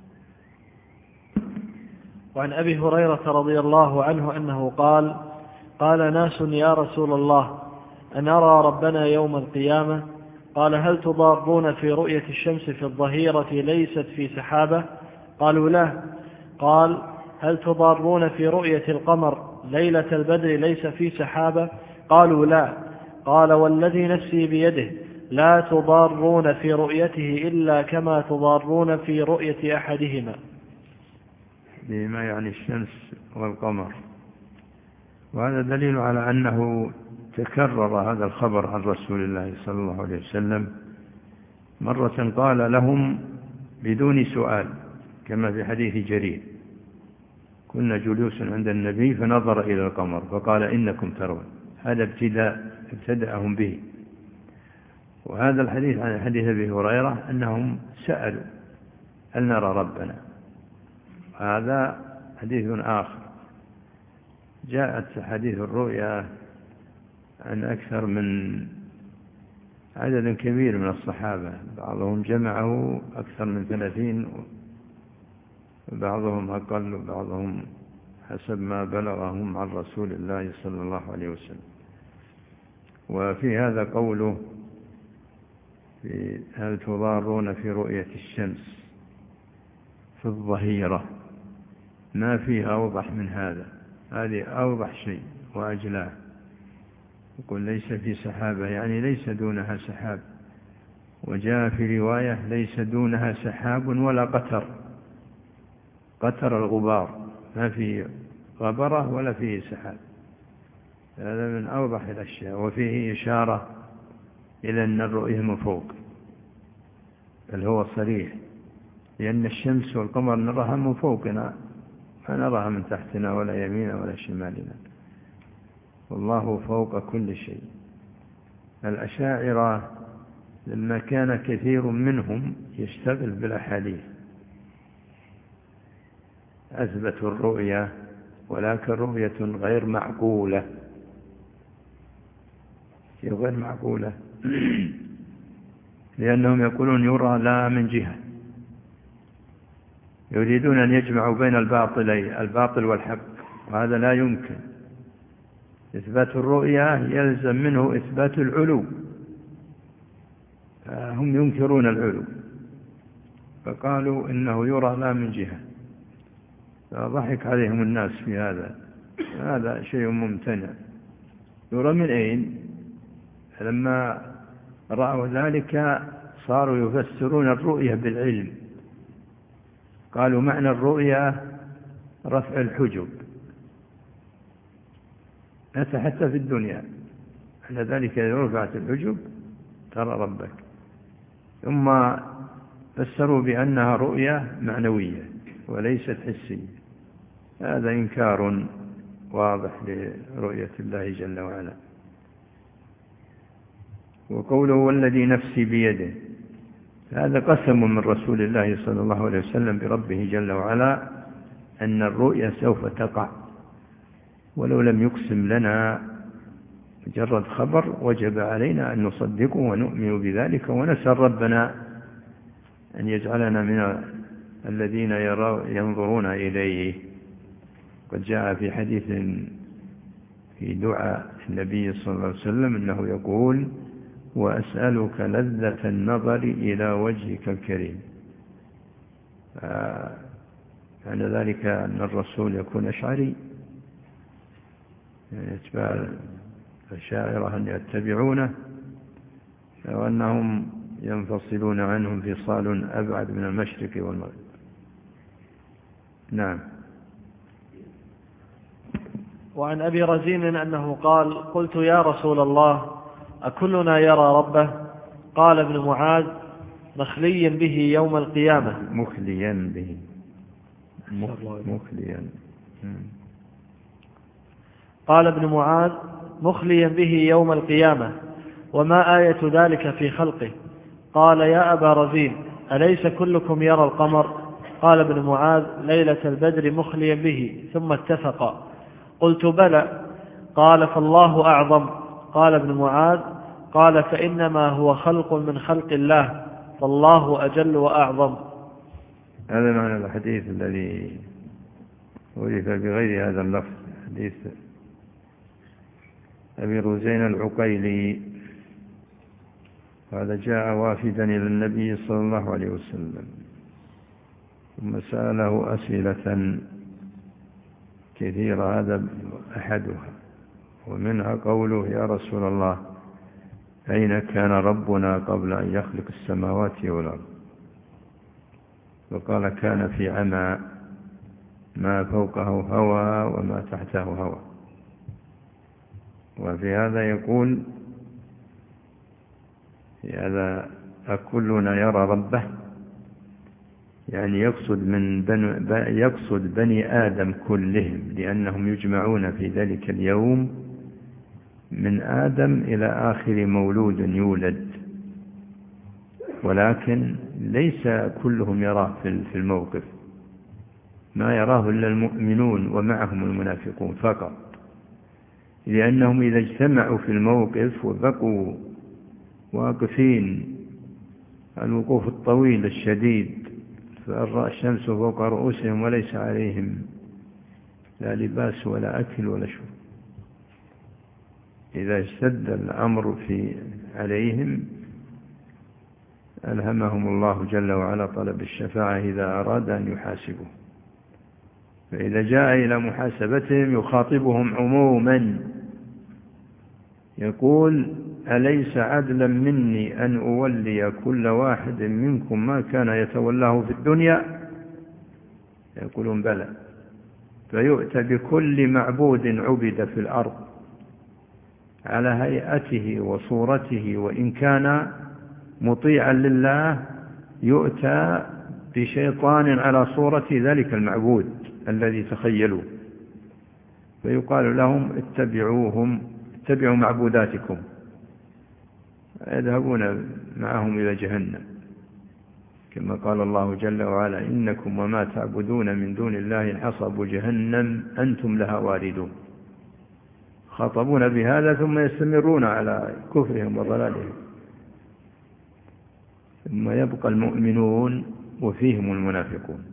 وعن أبي هريرة رضي الله عنه أنه قال: قال ناس يا رسول الله أنرى ربنا يوم القيامة؟ قال: هل تضارون في رؤية الشمس في الظهيرة ليست في سحابة؟ قالوا لا. قال: هل تضارون في رؤية القمر ليلة البدر ليس في سحابة؟ قالوا لا. قال: والذي نفسي بيده لا تضارون في رؤيته إلا كما تضارون في رؤية أحدهما. بما يعني الشمس والقمر. وهذا دليل على أنه تكرر هذا الخبر عن رسول الله صلى الله عليه وسلم. مرة قال لهم بدون سؤال كما في حديث جرير: كنا جلوس عند النبي فنظر إلى القمر فقال: إنكم ترون. هذا ابتدأهم به. وهذا الحديث عن حديث أبي هريرة أنهم سألوا: هل نرى ربنا؟ هذا حديث آخر. جاءت حديث الرؤيا عن أكثر من عدد كبير من الصحابة، بعضهم جمعه أكثر من 30، وبعضهم أقل، وبعضهم حسب ما بلغهم عن رسول الله صلى الله عليه وسلم. وفي هذا قوله: هل تضارون في رؤية الشمس في الظهيرة؟ ما فيه أوضح من هذا. هذه أوضح شيء وأجلاه. يقول ليس في سحابة، يعني ليس دونها سحاب. وجاء في رواية: ليس دونها سحاب ولا قطر. قطر الغبار، ما في غبرة ولا فيه سحاب. هذا من أوضح الأشياء. وفيه إشارة إلى أن الرؤية من فوق، بل هو صريح، لأن الشمس والقمر نراها من فوقنا، ما نراها من تحتنا ولا يميننا ولا شمالنا، والله فوق كل شيء. الأشاعرة لما كان كثير منهم يشتغل بالأحاديث أثبتوا الرؤية، ولكن رؤية غير معقولة. غير معقولة لأنهم يقولون يرى لا من جهة، يريدون أن يجمعوا بين الباطل والحق، وهذا لا يمكن. إثبات الرؤية يلزم منه إثبات العلو، هم ينكرون العلو، فقالوا إنه يرى لا من جهة، فضحك عليهم الناس في هذا شيء ممتنع. يرى من أين؟ لما رأوا ذلك صاروا يفسرون الرؤية بالعلم. قالوا معنى الرؤية رفع الحجب، حتى في الدنيا، على ذلك إذا رفعت الحجب ترى ربك. ثم فسروا بأنها رؤية معنوية وليست حسية. هذا إنكار واضح لرؤية الله جل وعلا. وقوله: والذي نفسي بيده، هذا قسم من رسول الله صلى الله عليه وسلم بربه جل وعلا أن الرؤيا سوف تقع، ولو لم يقسم لنا مجرد خبر وجب علينا أن نصدقه ونؤمن بذلك، ونسأل ربنا أن يجعلنا من الذين ينظرون إليه. قد جاء في حديث في دعاء النبي صلى الله عليه وسلم أنه يقول: وأسألك لذة النظر إلى وجهك الكريم. يعني ذلك أن الرسول يكون أشعري، يتبع الشاعرة أن يتبعونه، وأنهم ينفصلون عنهم انفصال أبعد من المشرق والمغرب. نعم. وعن أبي رزين أنه قال: قلت يا رسول الله أكلنا يرى ربه؟ قال ابن معاذ: مخليا به يوم القيامة. مخليا به، مخليا. قال ابن معاذ: مخليا به يوم القيامة، وما آية ذلك في خلقه؟ قال: يا أبا رزين أليس كلكم يرى القمر؟ قال ابن معاذ: ليلة البدر مخليا به، ثم اتفقا. قلت: بلى. قال: فالله أعظم. قال ابن معاذ: قال: فإنما هو خلق من خلق الله، فالله أجل وأعظم. هذا معنى الحديث الذي عرف بغير هذا اللفظ، حديث أبي رزين العقيلي. هذا جاء وافدا إلى النبي صلى الله عليه وسلم، ثم سأله أسئلة كثيرة، هذا أحدها، ومنها قوله: يا رسول الله، أين كان ربنا قبل أن يخلق السماوات والأرض؟ وقال: كان في عمى، ما فوقه هوى وما تحته هوى. وفي هذا يقول: هذا أكلنا يرى ربه؟ يعني يقصد بني آدم كلهم، لأنهم يجمعون في ذلك اليوم من آدم إلى آخر مولود يولد، ولكن ليس كلهم يراه في الموقف، ما يراه إلا المؤمنون ومعهم المنافقون فقط، لأنهم إذا اجتمعوا في الموقف وبقوا واقفين الوقوف الطويل الشديد، فالشمس فوق رؤوسهم وليس عليهم لا لباس ولا أكل ولا شرب، إذا اشتد الأمر عليهم ألهمهم الله جل وعلا طلب الشفاعة إذا أراد أن يحاسبه. فإذا جاء إلى محاسبتهم يخاطبهم عموما، يقول: أليس عدلا مني أن أولي كل واحد منكم ما كان يتولاه في الدنيا؟ يقولون: بلى. فيؤتى بكل معبود عبد في الأرض على هيئته وصورته، وإن كان مطيعا لله يؤتى بشيطان على صورة ذلك المعبود الذي تخيلوه، فيقال لهم: اتبعوا معبوداتكم، يذهبون معهم إلى جهنم، كما قال الله جل وعلا: إنكم وما تعبدون من دون الله حصب جهنم أنتم لها واردون. خاطبون بهذا ثم يستمرون على كفرهم وضلالهم، ثم يبقى المؤمنون وفيهم المنافقون،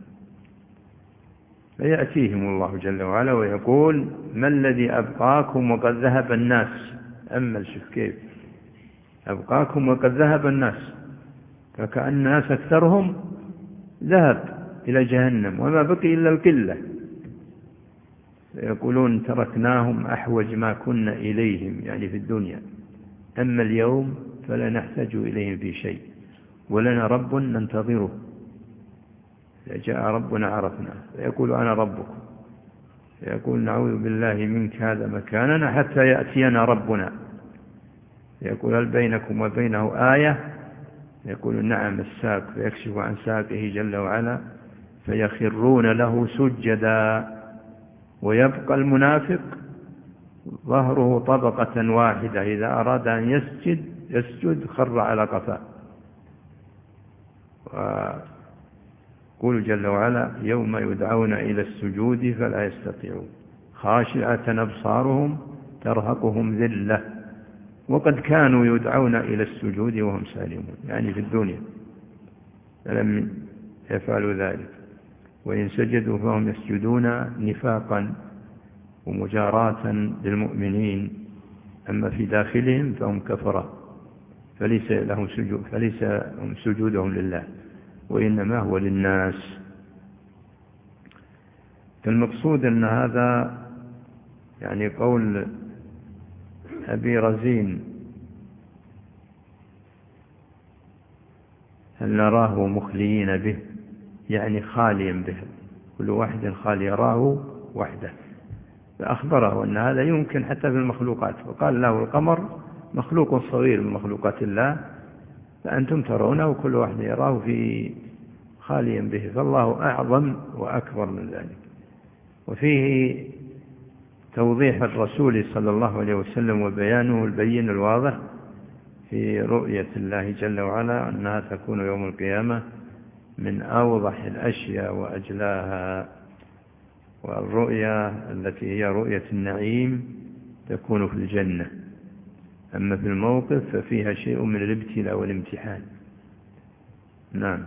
فيأتيهم الله جل وعلا ويقول: ما الذي أبقاكم وقد ذهب الناس؟ أما شوف كيف أبقاكم وقد ذهب الناس، فكأن الناس أكثرهم ذهب إلى جهنم وما بقي إلا القلة، فيقولون: تركناهم أحوج ما كنا إليهم، يعني في الدنيا، أما اليوم فلا نحتاج إليهم في شيء، ولنا رب ننتظره، إذا جاء ربنا عرفنا، فيقول: أنا ربكم، فيقول: نعوذ بالله منك، هذا مكاننا حتى يأتينا ربنا، يقول: هل بينكم وبينه آية؟ يقول: نعم، الساق، فيكشف عن ساقه جل وعلا، فيخرون له سجدا، ويبقى المنافق ظهره طبقة واحدة، إذا أراد أن يسجد خر على قفاه. وقول جل وعلا: يوم يدعون إلى السجود فلا يستطيعون، خاشعة أبصارهم ترهقهم ذلة، وقد كانوا يدعون إلى السجود وهم سالمون، يعني في الدنيا، فلم يفعلوا ذلك، وإن سجدوا فهم يسجدون نفاقا ومجاراة للمؤمنين، أما في داخلهم فهم كفرة، فليس هم سجودهم لله، وإنما هو للناس. المقصود أن هذا يعني قول أبي رزين: هل نراه مخليين به؟ يعني خاليا به، كل واحد خالي، يراه وحده، فأخبره أن هذا يمكن حتى في المخلوقات، وقال له: القمر مخلوق صغير من مخلوقات الله، فأنتم ترونه كل واحد يراه في خاليا به، فالله أعظم وأكبر من ذلك. وفيه توضيح الرسول صلى الله عليه وسلم وبيانه البين الواضح في رؤية الله جل وعلا، أنها تكون يوم القيامة من أوضح الأشياء وأجلاها. والرؤيا التي هي رؤية النعيم تكون في الجنة، أما في الموقف ففيها شيء من الابتلاء والامتحان. نعم.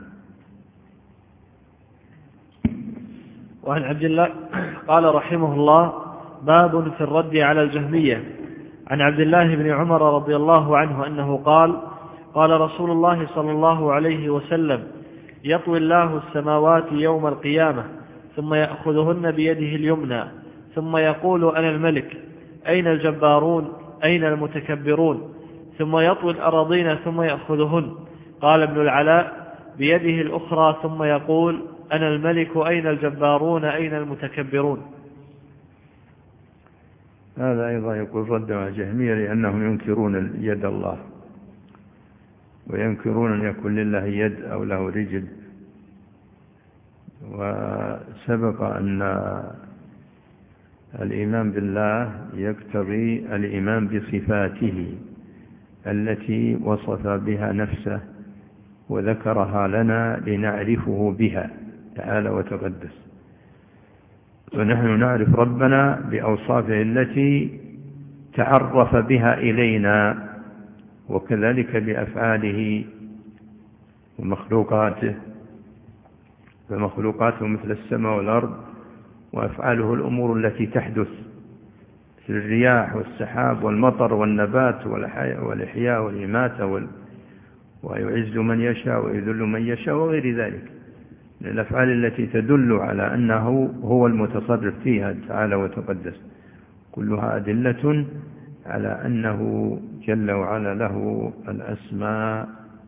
وعن عبد الله قال رحمه الله: باب في الرد على الجهمية. عن عبد الله بن عمر رضي الله عنه أنه قال: قال رسول الله صلى الله عليه وسلم: يطوي الله السماوات يوم القيامة ثم يأخذهن بيده اليمنى ثم يقول: أنا الملك، أين الجبارون، أين المتكبرون؟ ثم يطوي الأراضين ثم يأخذهن. قال ابن العلاء: بيده الأخرى ثم يقول: أنا الملك، أين الجبارون، أين المتكبرون؟ هذا أيضا يقول رد على الجهمية، لأنهم ينكرون يد الله، وينكرون أن يكون لله يد أو له رجل. وسبق أن الإيمان بالله يقتضي الإيمان بصفاته التي وصف بها نفسه وذكرها لنا لنعرفه بها تعالى وتقدس. ونحن نعرف ربنا بأوصافه التي تعرف بها إلينا، وكذلك بأفعاله ومخلوقاته، فمخلوقاته مثل السماء والأرض، وأفعاله الأمور التي تحدث مثل الرياح والسحاب والمطر والنبات والإحياء والإماتة ويعز من يشاء ويذل من يشاء وغير ذلك من الأفعال التي تدل على أنه هو المتصرف فيها تعالى وتقدس، كلها أدلة على أنه جل وعلا له الأسماء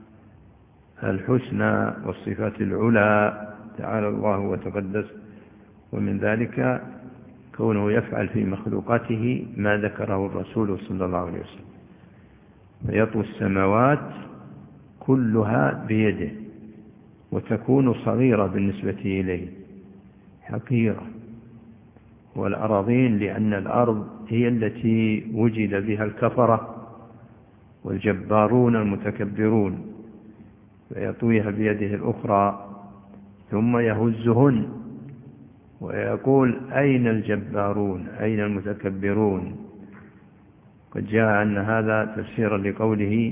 الحسنى والصفات العلى تعالى الله وتقدس. ومن ذلك كونه يفعل في مخلوقاته ما ذكره الرسول صلى الله عليه وسلم، فيطوي السماوات كلها بيده وتكون صغيرة بالنسبة إليه، حقيرة، والأراضين لأن الأرض هي التي وجد بها الكفرة والجبارون المتكبرون، فيطويها بيده الأخرى ثم يهزهن ويقول: أين الجبارون، أين المتكبرون؟ قد جاء أن هذا تفسيرا لقوله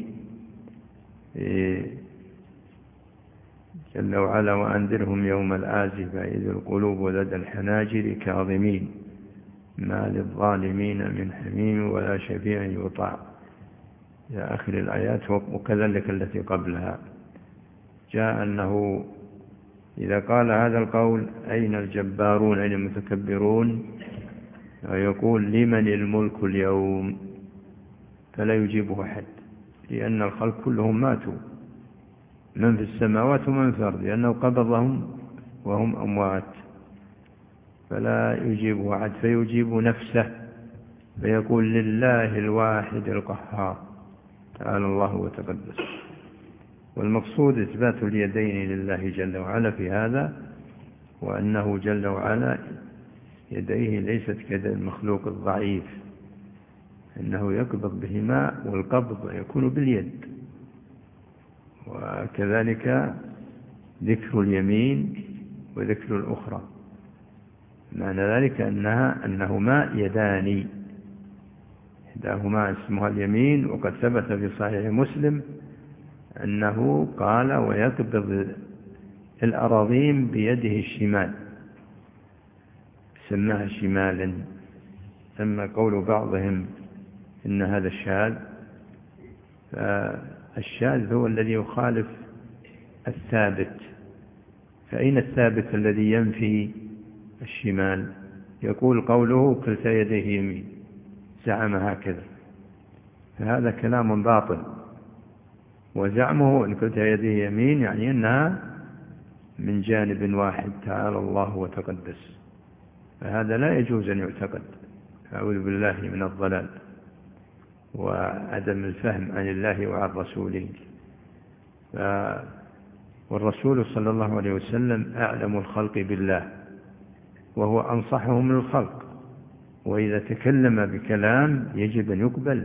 جل وعلا: وأنذرهم يوم الآزفة إذ القلوب لدى الحناجر كاظمين ما للظالمين من حميم ولا شفيع يطاع، إلى آخر الآيات. وكذلك التي قبلها جاء أنه إذا قال هذا القول: أين الجبارون، أين المتكبرون، يقول: لمن الملك اليوم؟ فلا يجيبه أحد، لأن الخلق كلهم ماتوا، من في السماوات ومن في الأرض، لأنه قبضهم وهم أموات، فلا يجيبه أحد، فيجيب نفسه فيقول: لله الواحد القهار تعالى الله وتقدس. والمقصود إثبات اليدين لله جل وعلا في هذا، وأنه جل وعلا يديه ليست كيد المخلوق الضعيف، إنه يقبض بهما، والقبض يكون باليد. وكذلك ذكر اليمين وذكر الأخرى، معنى ذلك أنهما يدان، إحداهما اسمها اليمين، وقد ثبت في صحيح مسلم أنه قال: ويقبض الأراضين بيده الشمال، سماها شمالا. ثم قول بعضهم إن هذا الشاذ، فالشاذ هو الذي يخالف الثابت. فأين الثابت الذي ينفي الشمال؟ يقول قوله: كلتا يديه يمين، زعم هكذا، فهذا كلام باطل. وزعمه أن كلتا يديه يمين يعني أنها من جانب واحد تعالى الله وتقدس، فهذا لا يجوز أن يعتقد. أعوذ بالله من الضلال وعدم الفهم عن الله وعن رسوله. والرسول صلى الله عليه وسلم أعلم الخلق بالله، وهو أنصحهم للخلق، وإذا تكلم بكلام يجب أن يقبل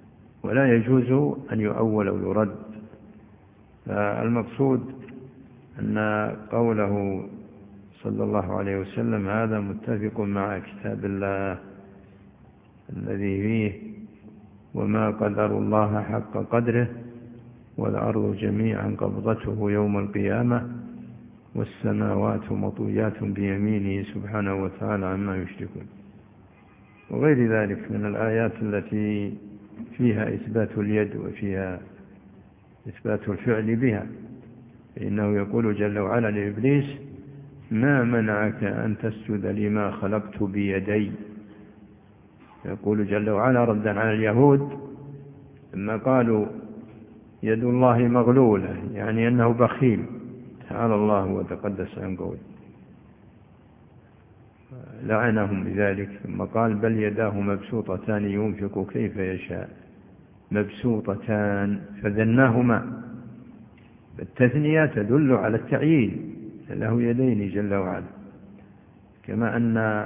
ولا يجوز أن يؤول أو يرد. فالمقصود أن قوله صلى الله عليه وسلم هذا متفق مع كتاب الله الذي فيه وما قدر الله حق قدره والأرض جميعا قبضته يوم القيامة والسماوات مطويات بيمينه سبحانه وتعالى عما يشركون، وغير ذلك من الآيات التي فيها إثبات اليد وفيها إثبات الفعل بها. إنه يقول جل وعلا لإبليس ما منعك أن تسجد لما خلقت بيدي. يقول جل وعلا ردا على اليهود لما قالوا يد الله مغلولة، يعني أنه بخيل، تعالى الله وتقدس عن قول، لعنهم بذلك. ثم قال بل يداه مبسوطتان ينفق كيف يشاء، مبسوطتان فذناهما. التثنية تدل على التعيين، له يدين جل وعلا، كما أن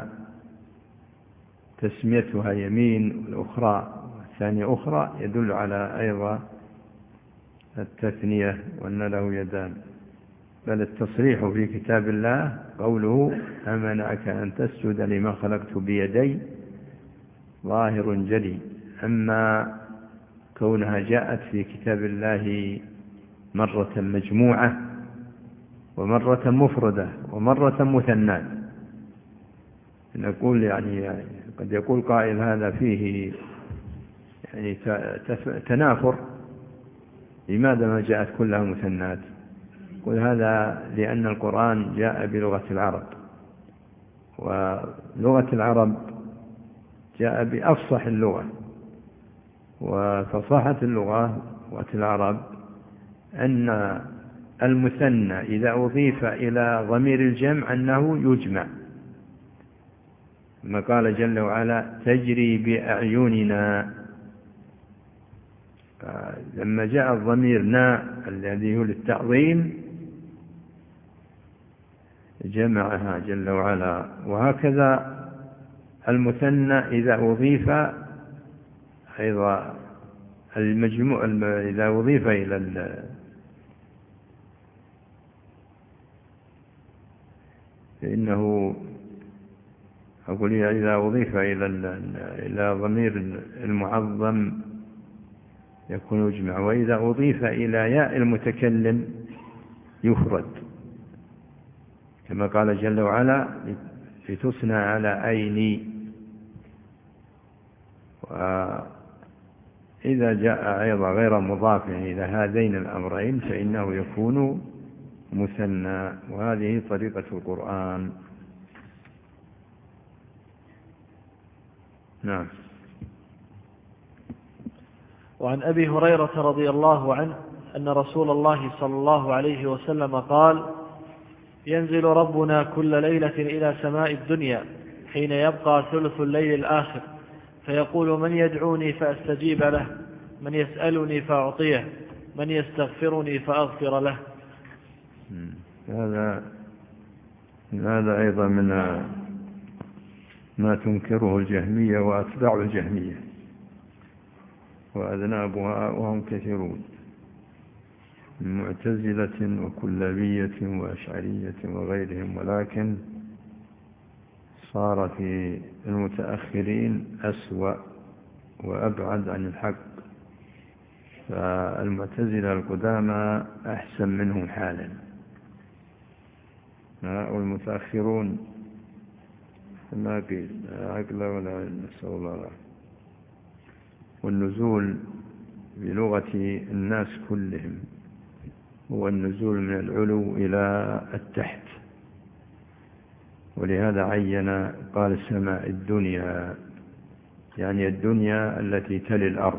تسميتها يمين والأخرى الثانية أخرى يدل على أيضا التثنية وأن له يدان. بل التصريح في كتاب الله قوله أمنعك أن تسجد لما خلقت بيدي ظاهر جلي. أما كونها جاءت في كتاب الله مرة مجموعة ومرة مفردة ومرة مثنات، نقول يعني قد يقول قائل هذا فيه يعني تنافر، لماذا ما جاءت كلها مثنات؟ قل هذا لأن القرآن جاء بلغة العرب، ولغة العرب جاء بأفصح اللغة، وفصاحة اللغة العرب أن المثنى إذا أضيف إلى ضمير الجمع أنه يجمع، كما قال جل وعلا تجري بأعيننا. لما جاء الضمير نا الذي هو للتعظيم جمعها جل وعلا. وهكذا المثنى إذا أضيف أيضا المجموع إذا أضيف إلى فإنه أقول إذا أضيف إلى ضمير المعظم يكون يجمع، وإذا أضيف إلى ياء المتكلم يفرد، كما قال جل وعلا لتصنع على عيني. وإذا جاء أيضا غير مضاف إلى هذين الأمرين فإنه يكون مثنى، وهذه طريقة القرآن. نعم. وعن أبي هريرة رضي الله عنه أن رسول الله صلى الله عليه وسلم قال ينزل ربنا كل ليلة إلى سماء الدنيا حين يبقى ثلث الليل الآخر فيقول من يدعوني فأستجيب له، من يسألني فأعطيه، من يستغفرني فأغفر له. هذا أيضا من ما تنكره الجهمية وأتباع الجهمية وأذنابها وهم كثيرون من معتزلة وكلابية وأشعرية وغيرهم، ولكن صار في المتأخرين أسوأ وأبعد عن الحق. فالمعتزلة القدامى أحسن منهم حالا، والمتأخرون ما قيل عقل ولا نسأل الله. والنزول بلغة الناس كلهم هو النزول من العلو إلى التحت، ولهذا عين قال السماء الدنيا، يعني الدنيا التي تلي الأرض،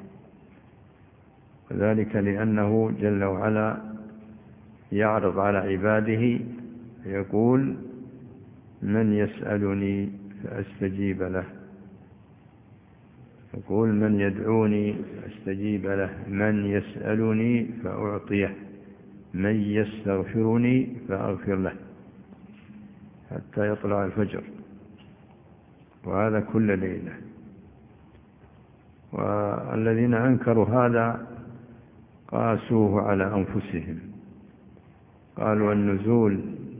وذلك لأنه جل وعلا يعرض على عباده يقول من يسألني فأستجيب له، يقول من يدعوني فأستجيب له، من يسألني فأعطيه، من يستغفرني فأغفر له، حتى يطلع الفجر، وهذا كل ليلة. والذين أنكروا هذا قاسوه على أنفسهم، قالوا النزول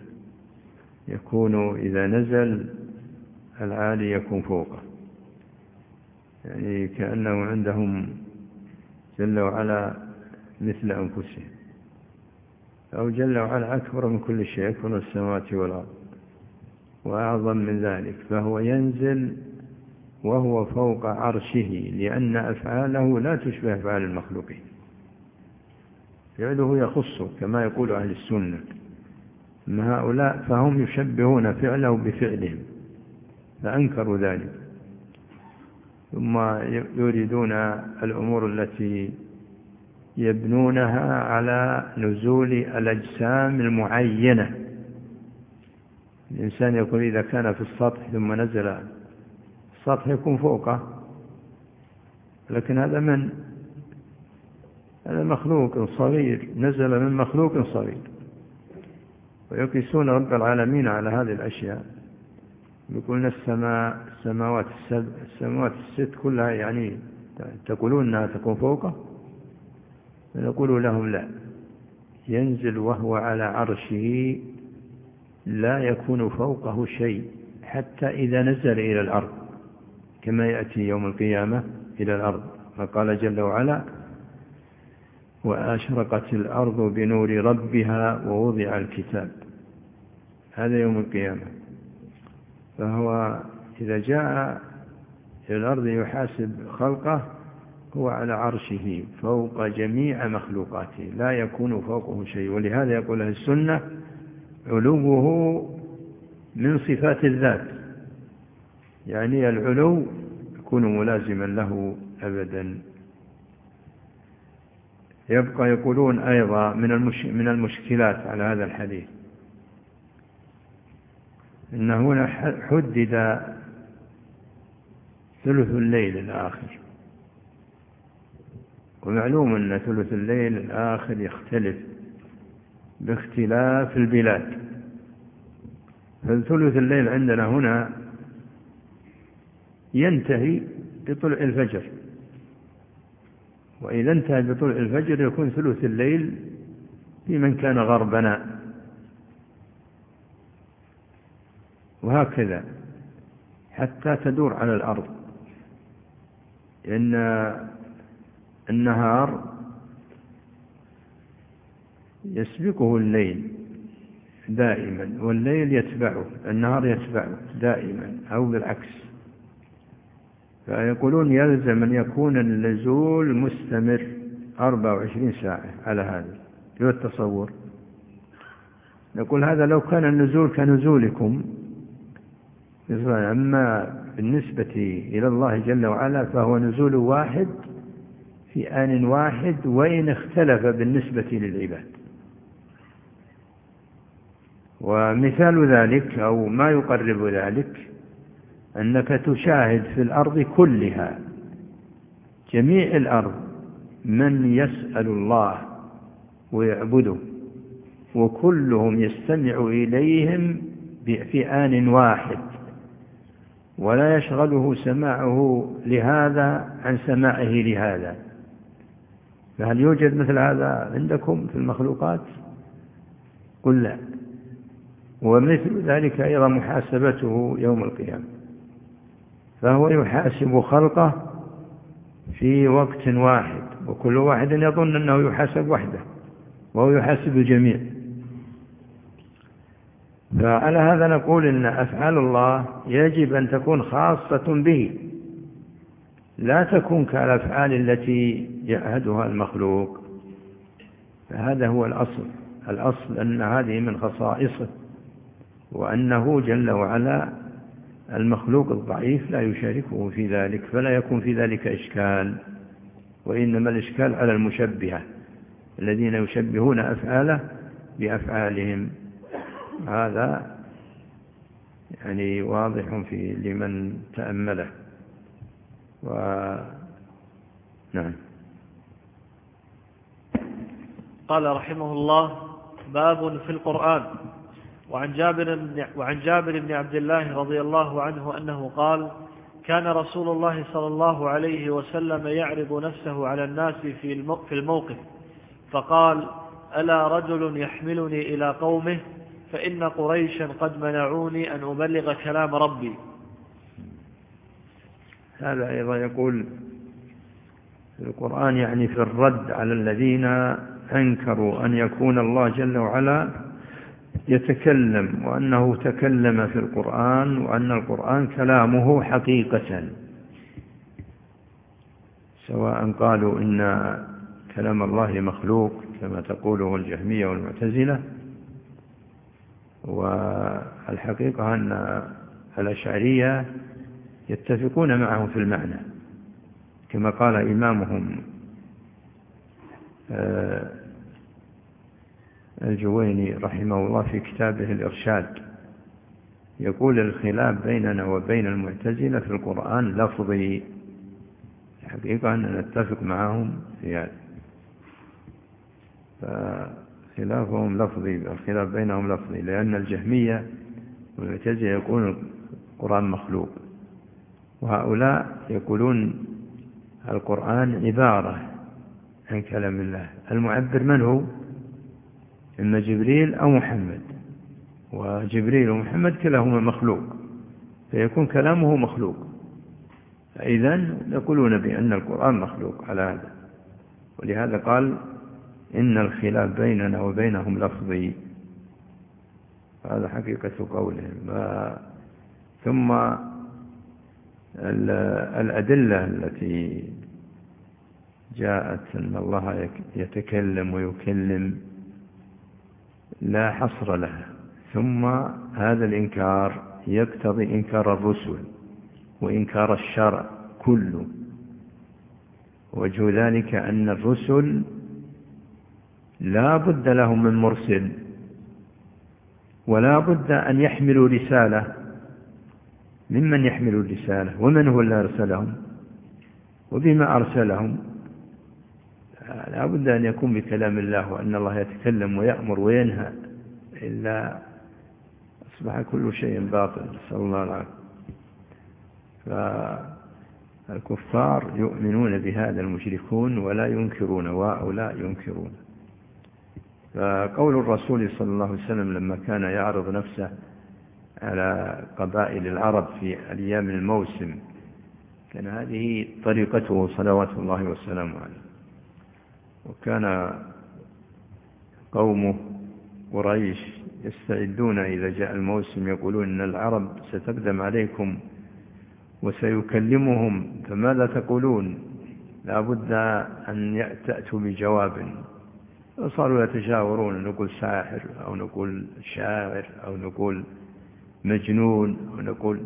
يكون إذا نزل العالي يكون فوقه، يعني كأنه عندهم جل وعلا مثل أنفسهم، أو جل وعلا أكبر من كل شيء، أكبر من السماوات والأرض وأعظم من ذلك، فهو ينزل وهو فوق عرشه، لأن أفعاله لا تشبه أفعال المخلوقين، فعله يخصه كما يقول أهل السنة. أما هؤلاء فهم يشبهون فعله بفعلهم فأنكروا ذلك، ثم يريدون الأمور التي يبنونها على نزول الأجسام المعينة. الإنسان يقول إذا كان في السطح ثم نزل السطح يكون فوقه، لكن هذا مخلوق صغير، نزل من مخلوق صغير، ويقيسون رب العالمين على هذه الأشياء. يقولون السماوات الست كلها، يعني تقولون أنها تكون فوقه، فنقول لهم لا، ينزل وهو على عرشه، لا يكون فوقه شيء حتى إذا نزل إلى الأرض، كما يأتي يوم القيامة إلى الأرض، فقال جل وعلا وأشرقت الأرض بنور ربها ووضع الكتاب، هذا يوم القيامة. فهو إذا جاء إلى الأرض يحاسب خلقه هو على عرشه فوق جميع مخلوقاته، لا يكون فوقه شيء. ولهذا يقول أهل السنة علوه من صفات الذات، يعني العلو يكون ملازما له أبدا. يبقى يقولون أيضا من المشكلات على هذا الحديث إن هنا حدد ثلث الليل الآخر، ومعلوم أن ثلث الليل الآخر يختلف باختلاف البلاد. فثلث الليل عندنا هنا ينتهي بطلوع الفجر، وإذا انتهى بطلوع الفجر يكون ثلث الليل في من كان غربنا، وهكذا حتى تدور على الأرض. إن النهار يسبقه الليل دائما، والليل يتبعه، النهار يتبعه دائما أو بالعكس. فيقولون يلزم أن يكون النزول مستمر 24 ساعة على هذا. لو التصور نقول هذا لو كان النزول كنزولكم، أما بالنسبة إلى الله جل وعلا فهو نزول واحد في آن واحد، وإن اختلف بالنسبة للعباد. ومثال ذلك أو ما يقرب ذلك أنك تشاهد في الأرض كلها، جميع الأرض، من يسأل الله ويعبده، وكلهم يستمع إليهم في آن واحد، ولا يشغله سماعه لهذا عن سماعه لهذا. فهل يوجد مثل هذا عندكم في المخلوقات؟ قل لا. ومثل ذلك أيضا محاسبته يوم القيامة، فهو يحاسب خلقه في وقت واحد، وكل واحد يظن أنه يحاسب وحده وهو يحاسب الجميع. فعلى هذا نقول إن أفعال الله يجب أن تكون خاصة به، لا تكون كالأفعال التي يعهدها المخلوق. فهذا هو الأصل أن هذه من خصائصه، وأنه جل وعلا المخلوق الضعيف لا يشاركه في ذلك، فلا يكون في ذلك إشكال. وإنما الإشكال على المشبهة الذين يشبهون أفعاله بأفعالهم. هذا يعني واضح في لمن تأمله. نعم. قال رحمه الله: باب في القرآن. وعن جابر بن عبد الله رضي الله عنه أنه قال: كان رسول الله صلى الله عليه وسلم يعرض نفسه على الناس في الموقف، فقال: ألا رجل يحملني إلى قومه فإن قريشا قد منعوني أن أبلغ كلام ربي. هذا أيضا يقول في القرآن، يعني في الرد على الذين أنكروا أن يكون الله جل وعلا يتكلم، وأنه تكلم في القرآن، وأن القرآن كلامه حقيقة، سواء قالوا إن كلام الله مخلوق كما تقوله الجهمية والمعتزلة، والحقيقة أن الأشعرية يتفقون معهم في المعنى، كما قال إمامهم الجويني رحمه الله في كتابه الإرشاد، يقول: الخلاف بيننا وبين المعتزلة في القرآن لفظي. الحقيقة أننا نتفق معهم في هذا، فخلافهم لفظي، الخلاف بينهم لفظي، لأن الجهمية والمعتزلة يقولون القرآن مخلوق، وهؤلاء يقولون القرآن عبارة عن كلام الله. المعبر من هو؟ إما جبريل أو محمد، وجبريل ومحمد كلاهما مخلوق، فيكون كلامه مخلوق، إذن يقولون بأن القرآن مخلوق على هذا. ولهذا قال: إن الخلاف بيننا وبينهم لفظي. هذا حقيقة قولهم. ثم الأدلة التي جاءت أن الله يتكلم ويكلم لا حصر لها. ثم هذا الإنكار يقتضي إنكار الرسل وإنكار الشرع كله. وجه ذلك أن الرسل لا بد لهم من مرسل، ولا بد أن يحملوا رسالة. ممن يحملوا الرسالة؟ ومن هو اللي أرسلهم؟ وبما أرسلهم؟ لا بد أن يكون بكلام الله، وأن الله يتكلم ويأمر وينهى، إلا أصبح كل شيء باطل، نسأل الله العافية. فالكفار يؤمنون بهذا، المشركون ولا ينكرون، وهؤلاء ينكرون. فقول الرسول صلى الله عليه وسلم لما كان يعرض نفسه على قبائل العرب في أيام الموسم، كان هذه طريقته صلوات الله وسلامه عليه. وكان قومه قريش يستعدون إذا جاء الموسم، يقولون إن العرب ستقدم عليكم وسيكلمهم، فماذا تقولون؟ لا بد أن تأتوا بجواب. صاروا يتشاورون، نقول ساحر، أو نقول شاعر، أو نقول مجنون، أو نقول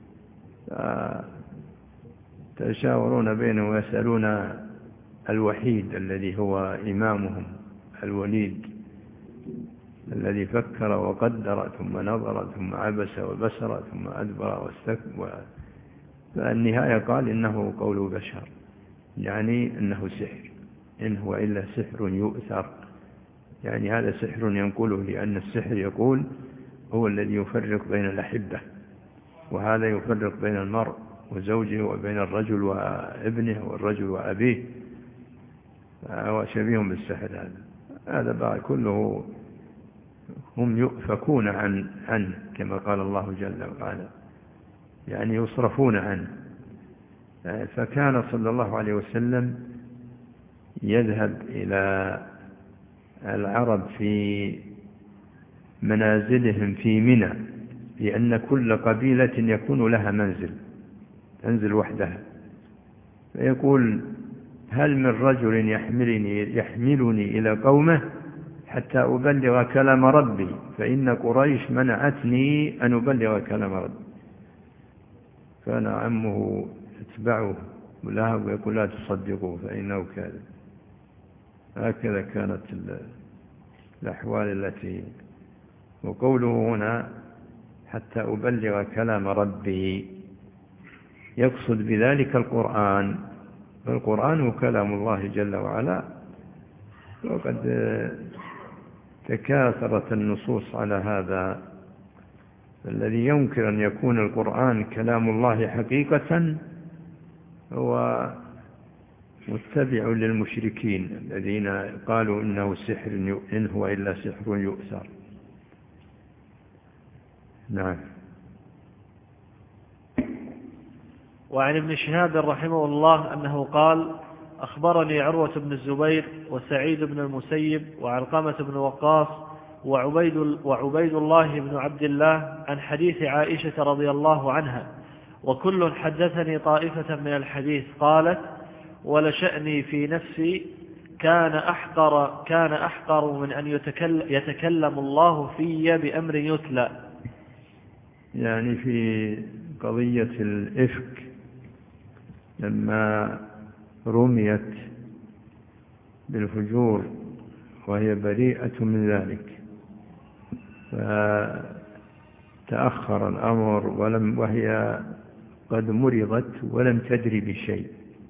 تشاورون بينهم ويسألون الوحيد الذي هو إمامهم، الوليد الذي فكر وقدر ثم نظر ثم عبس وبسر ثم أدبر واستكبر. فالنهاية قال إنه قول بشر، يعني إنه سحر، إن هو إلا سحر يؤثر، يعني هذا سحر ينقله، لأن السحر يقول هو الذي يفرق بين الأحبة، وهذا يفرق بين المرء وزوجه، وبين الرجل وابنه، والرجل وأبيه، فهو شبيه بالسحر. هذا بقى كله هم يؤفكون عنه كما قال الله جل وعلا، يعني يصرفون عنه. فكان صلى الله عليه وسلم يذهب إلى العرب في منازلهم في منى، لأن كل قبيلة يكون لها منزل، تنزل وحدها، فيقول: هل من رجل يحملني إلى قومه حتى أبلغ كلام ربي، فإن قريش منعتني أن أبلغ كلام ربي. كان عمه يتبعه لهب ويقول: لا تصدقوا فإنه كاذب. هكذا كانت الأحوال التي. وقوله هنا حتى أبلغ كلام ربي يقصد بذلك القرآن، فالقرآن هو كلام الله جل وعلا، وقد تكاثرت النصوص على هذا. الذي ينكر أن يكون القرآن كلام الله حقيقة هو متبع للمشركين الذين قالوا إنه سحر إن هو إلا سحر يؤثر. نعم. وعن ابن شهاب رحمه الله أنه قال: أخبرني عروة بن الزبير وسعيد بن المسيب وعلقمة بن وقاص وعبيد الله بن عبد الله عن حديث عائشة رضي الله عنها، وكل حدثني طائفة من الحديث. قالت: ولشأني في نفسي كان أحقر من أن يتكلم الله في بأمر يتلى. يعني في قضية الإفك لما رميت بالفجور وهي بريئة من ذلك، فتأخر الأمر وهي قد مرضت ولم تدري بشيء،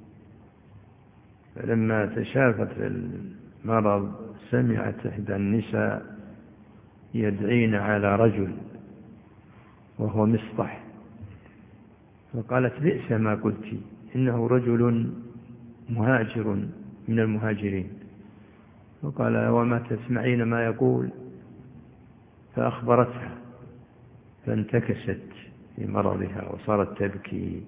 فلما تشافت المرض سمعت إحدى النساء يدعين على رجل وهو مصطح، فقالت: بئس ما قلت، إنه رجل مهاجر من المهاجرين. فقال: وما تسمعين ما يقول؟ فأخبرتها، فانتكست في مرضها وصارت تبكي،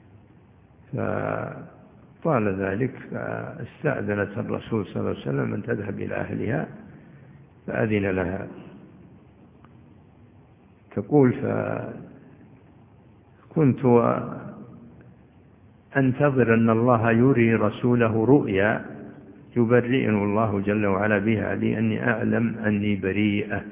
فطال ذلك، فاستأذنت الرسول صلى الله عليه وسلم أن تذهب إلى أهلها، فأذن لها. تقول: فكنت أنتظر أن الله يري رسوله رؤيا يبرئني الله جل وعلا بها لأني أعلم أني بريئة،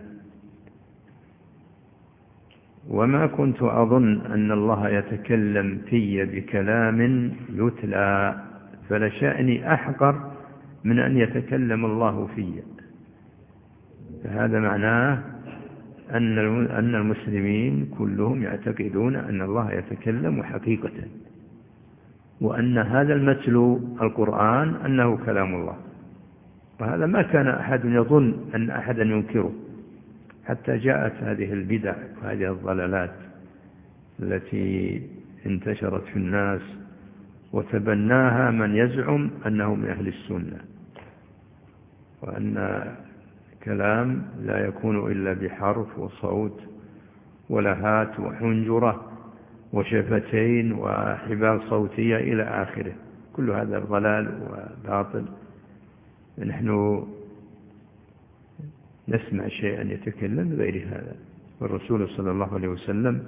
وما كنت أظن أن الله يتكلم في بكلام يتلى، فلشأني أحقر من أن يتكلم الله في. فهذا معناه أن المسلمين كلهم يعتقدون أن الله يتكلم حقيقة، وأن هذا المتلو القرآن أنه كلام الله، وهذا ما كان أحد يظن أن أحدا ينكره، حتى جاءت هذه البدع وهذه الضلالات التي انتشرت في الناس وتبناها من يزعم أنه من أهل السنة، وأن كلام لا يكون إلا بحرف وصوت ولهات وحنجرة وشفتين وحبال صوتية إلى آخره. كل هذا ضلال وباطل. نحن نسمع شيئا يتكلم غير هذا. والرسول صلى الله عليه وسلم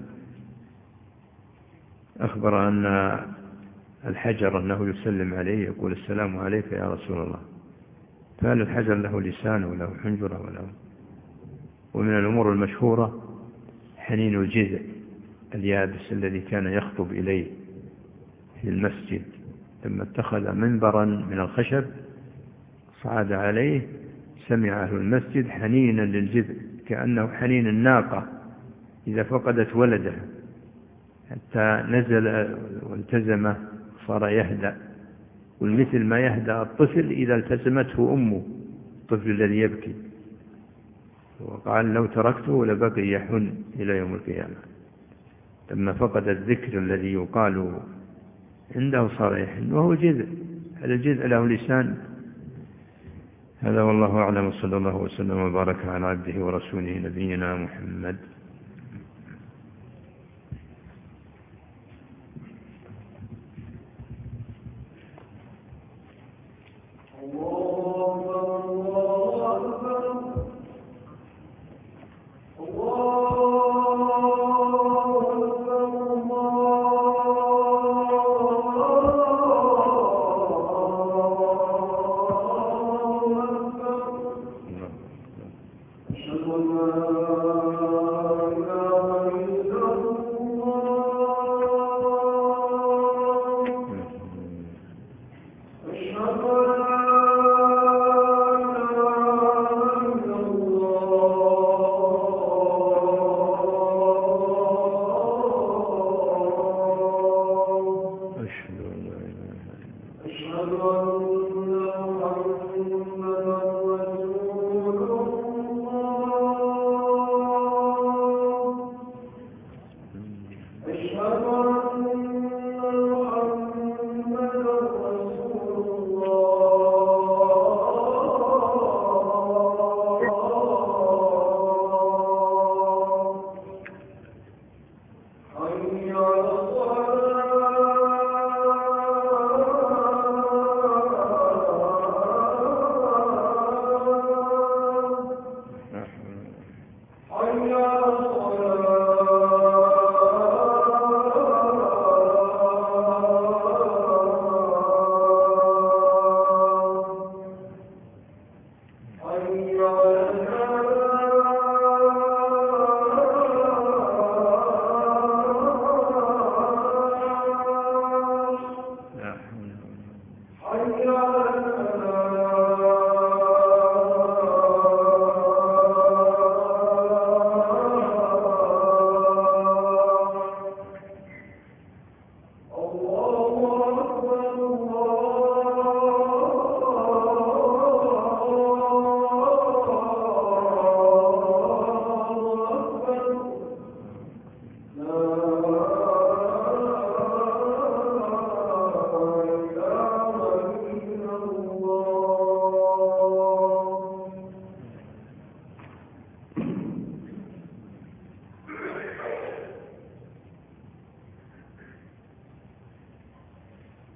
أخبر أن الحجر أنه يسلم عليه يقول: السلام عليك يا رسول الله. فهل الحجر له لسان وله حنجرة وله؟ ومن الأمور المشهورة حنين الجذع اليابس الذي كان يخطب إليه في المسجد، لما اتخذ منبرا من الخشب صعد عليه سمع أهل المسجد حنينا للجذع كأنه حنين الناقة إذا فقدت ولدها، حتى نزل والتزمه صار يهدأ، والمثل ما يهدأ الطفل إذا التزمته أمه، الطفل الذي يبكي، وقال: لو تركته لبقي يحن إلى يوم القيامة. لما فقد الذكر الذي يقال عنده صار يحن، وهو جذع. هذا الجذع له لسان. هذا والله أعلم، صلى الله وسلم وبارك على عبده ورسوله نبينا محمد. أشهد أن لا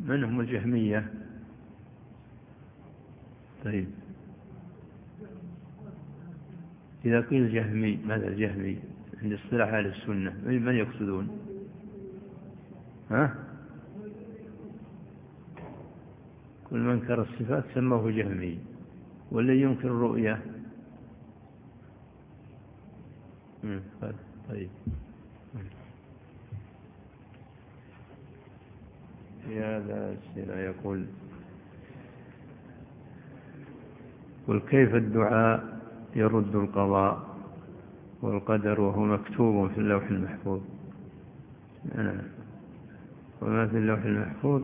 من هم الجهمية؟ طيب إذا قيل جهمي، ماذا الجهمي عند اصطلاح أهل السنة من يقصدون؟ ها؟ كل من انكر الصفات سموه جهمي، والذي ينكر الرؤية. طيب في هذا السنة يقول كيف الدعاء يرد القضاء والقدر وهو مكتوب في اللوح المحفوظ؟ وما في اللوح المحفوظ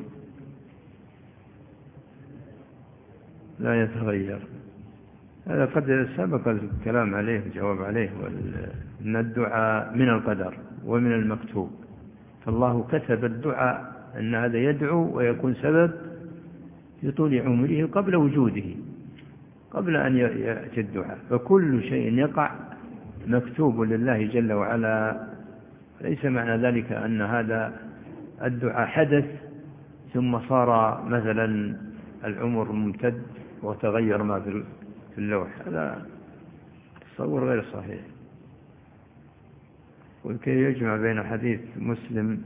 لا يتغير. هذا قد سبق الكلام عليه والجواب عليه، أن الدعاء من القدر ومن المكتوب، فالله كتب الدعاء أن هذا يدعو ويكون سبب في طول عمره قبل وجوده، قبل أن يأتي الدعاء، فكل شيء يقع مكتوب لله جل وعلا. ليس معنى ذلك أن هذا الدعاء حدث ثم صار مثلا العمر ممتد وتغير ما في اللوح، هذا تصور غير صحيح. ولكي يجمع بين حديث مسلم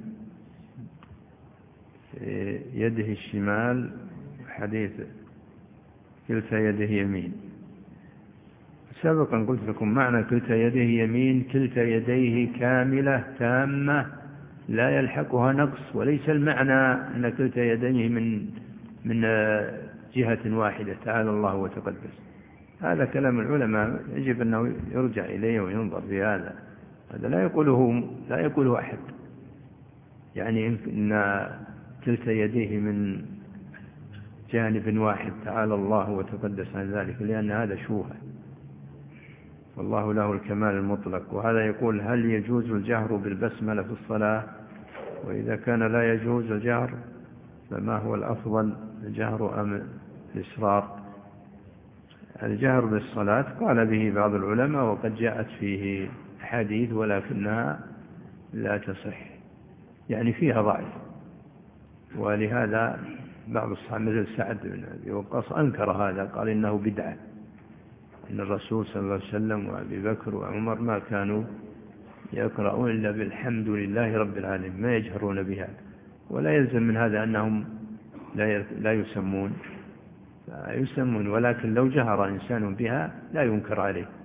في يده الشمال حديث كلتا يده يمين. سابقا قلت لكم معنى كلتا يده يمين كلتا يديه كاملة تامة لا يلحقها نقص، وليس المعنى أن كلتا يديه من جهة واحدة، تعالى الله وتقدس. هذا كلام العلماء يجب أنه يرجع إليه وينظر في هذا لا يقوله أحد، يعني إن كلتا يديه من جانب واحد، تعالى الله وتقدس عن ذلك، لأن هذا شوهة، والله له الكمال المطلق. وهذا يقول هل يجوز الجهر بالبسملة في الصلاة؟ وإذا كان لا يجوز الجهر فما هو الأفضل، الجهر أم الإسرار؟ الجهر بالصلاة قال به بعض العلماء، وقد جاءت فيه حديث ولكنها لا تصح، يعني فيها ضعف، ولهذا بعض الصحابة مثل سعد بن أبي وقاص أنكر هذا، قال إنه بدعة، إن الرسول صلى الله عليه وسلم وأبي بكر وعمر ما كانوا يقرؤون إلا بالحمد لله رب العالمين، ما يجهرون بها. ولا يلزم من هذا أنهم لا يسمون، ولكن لو جهر إنسان بها لا ينكر عليه.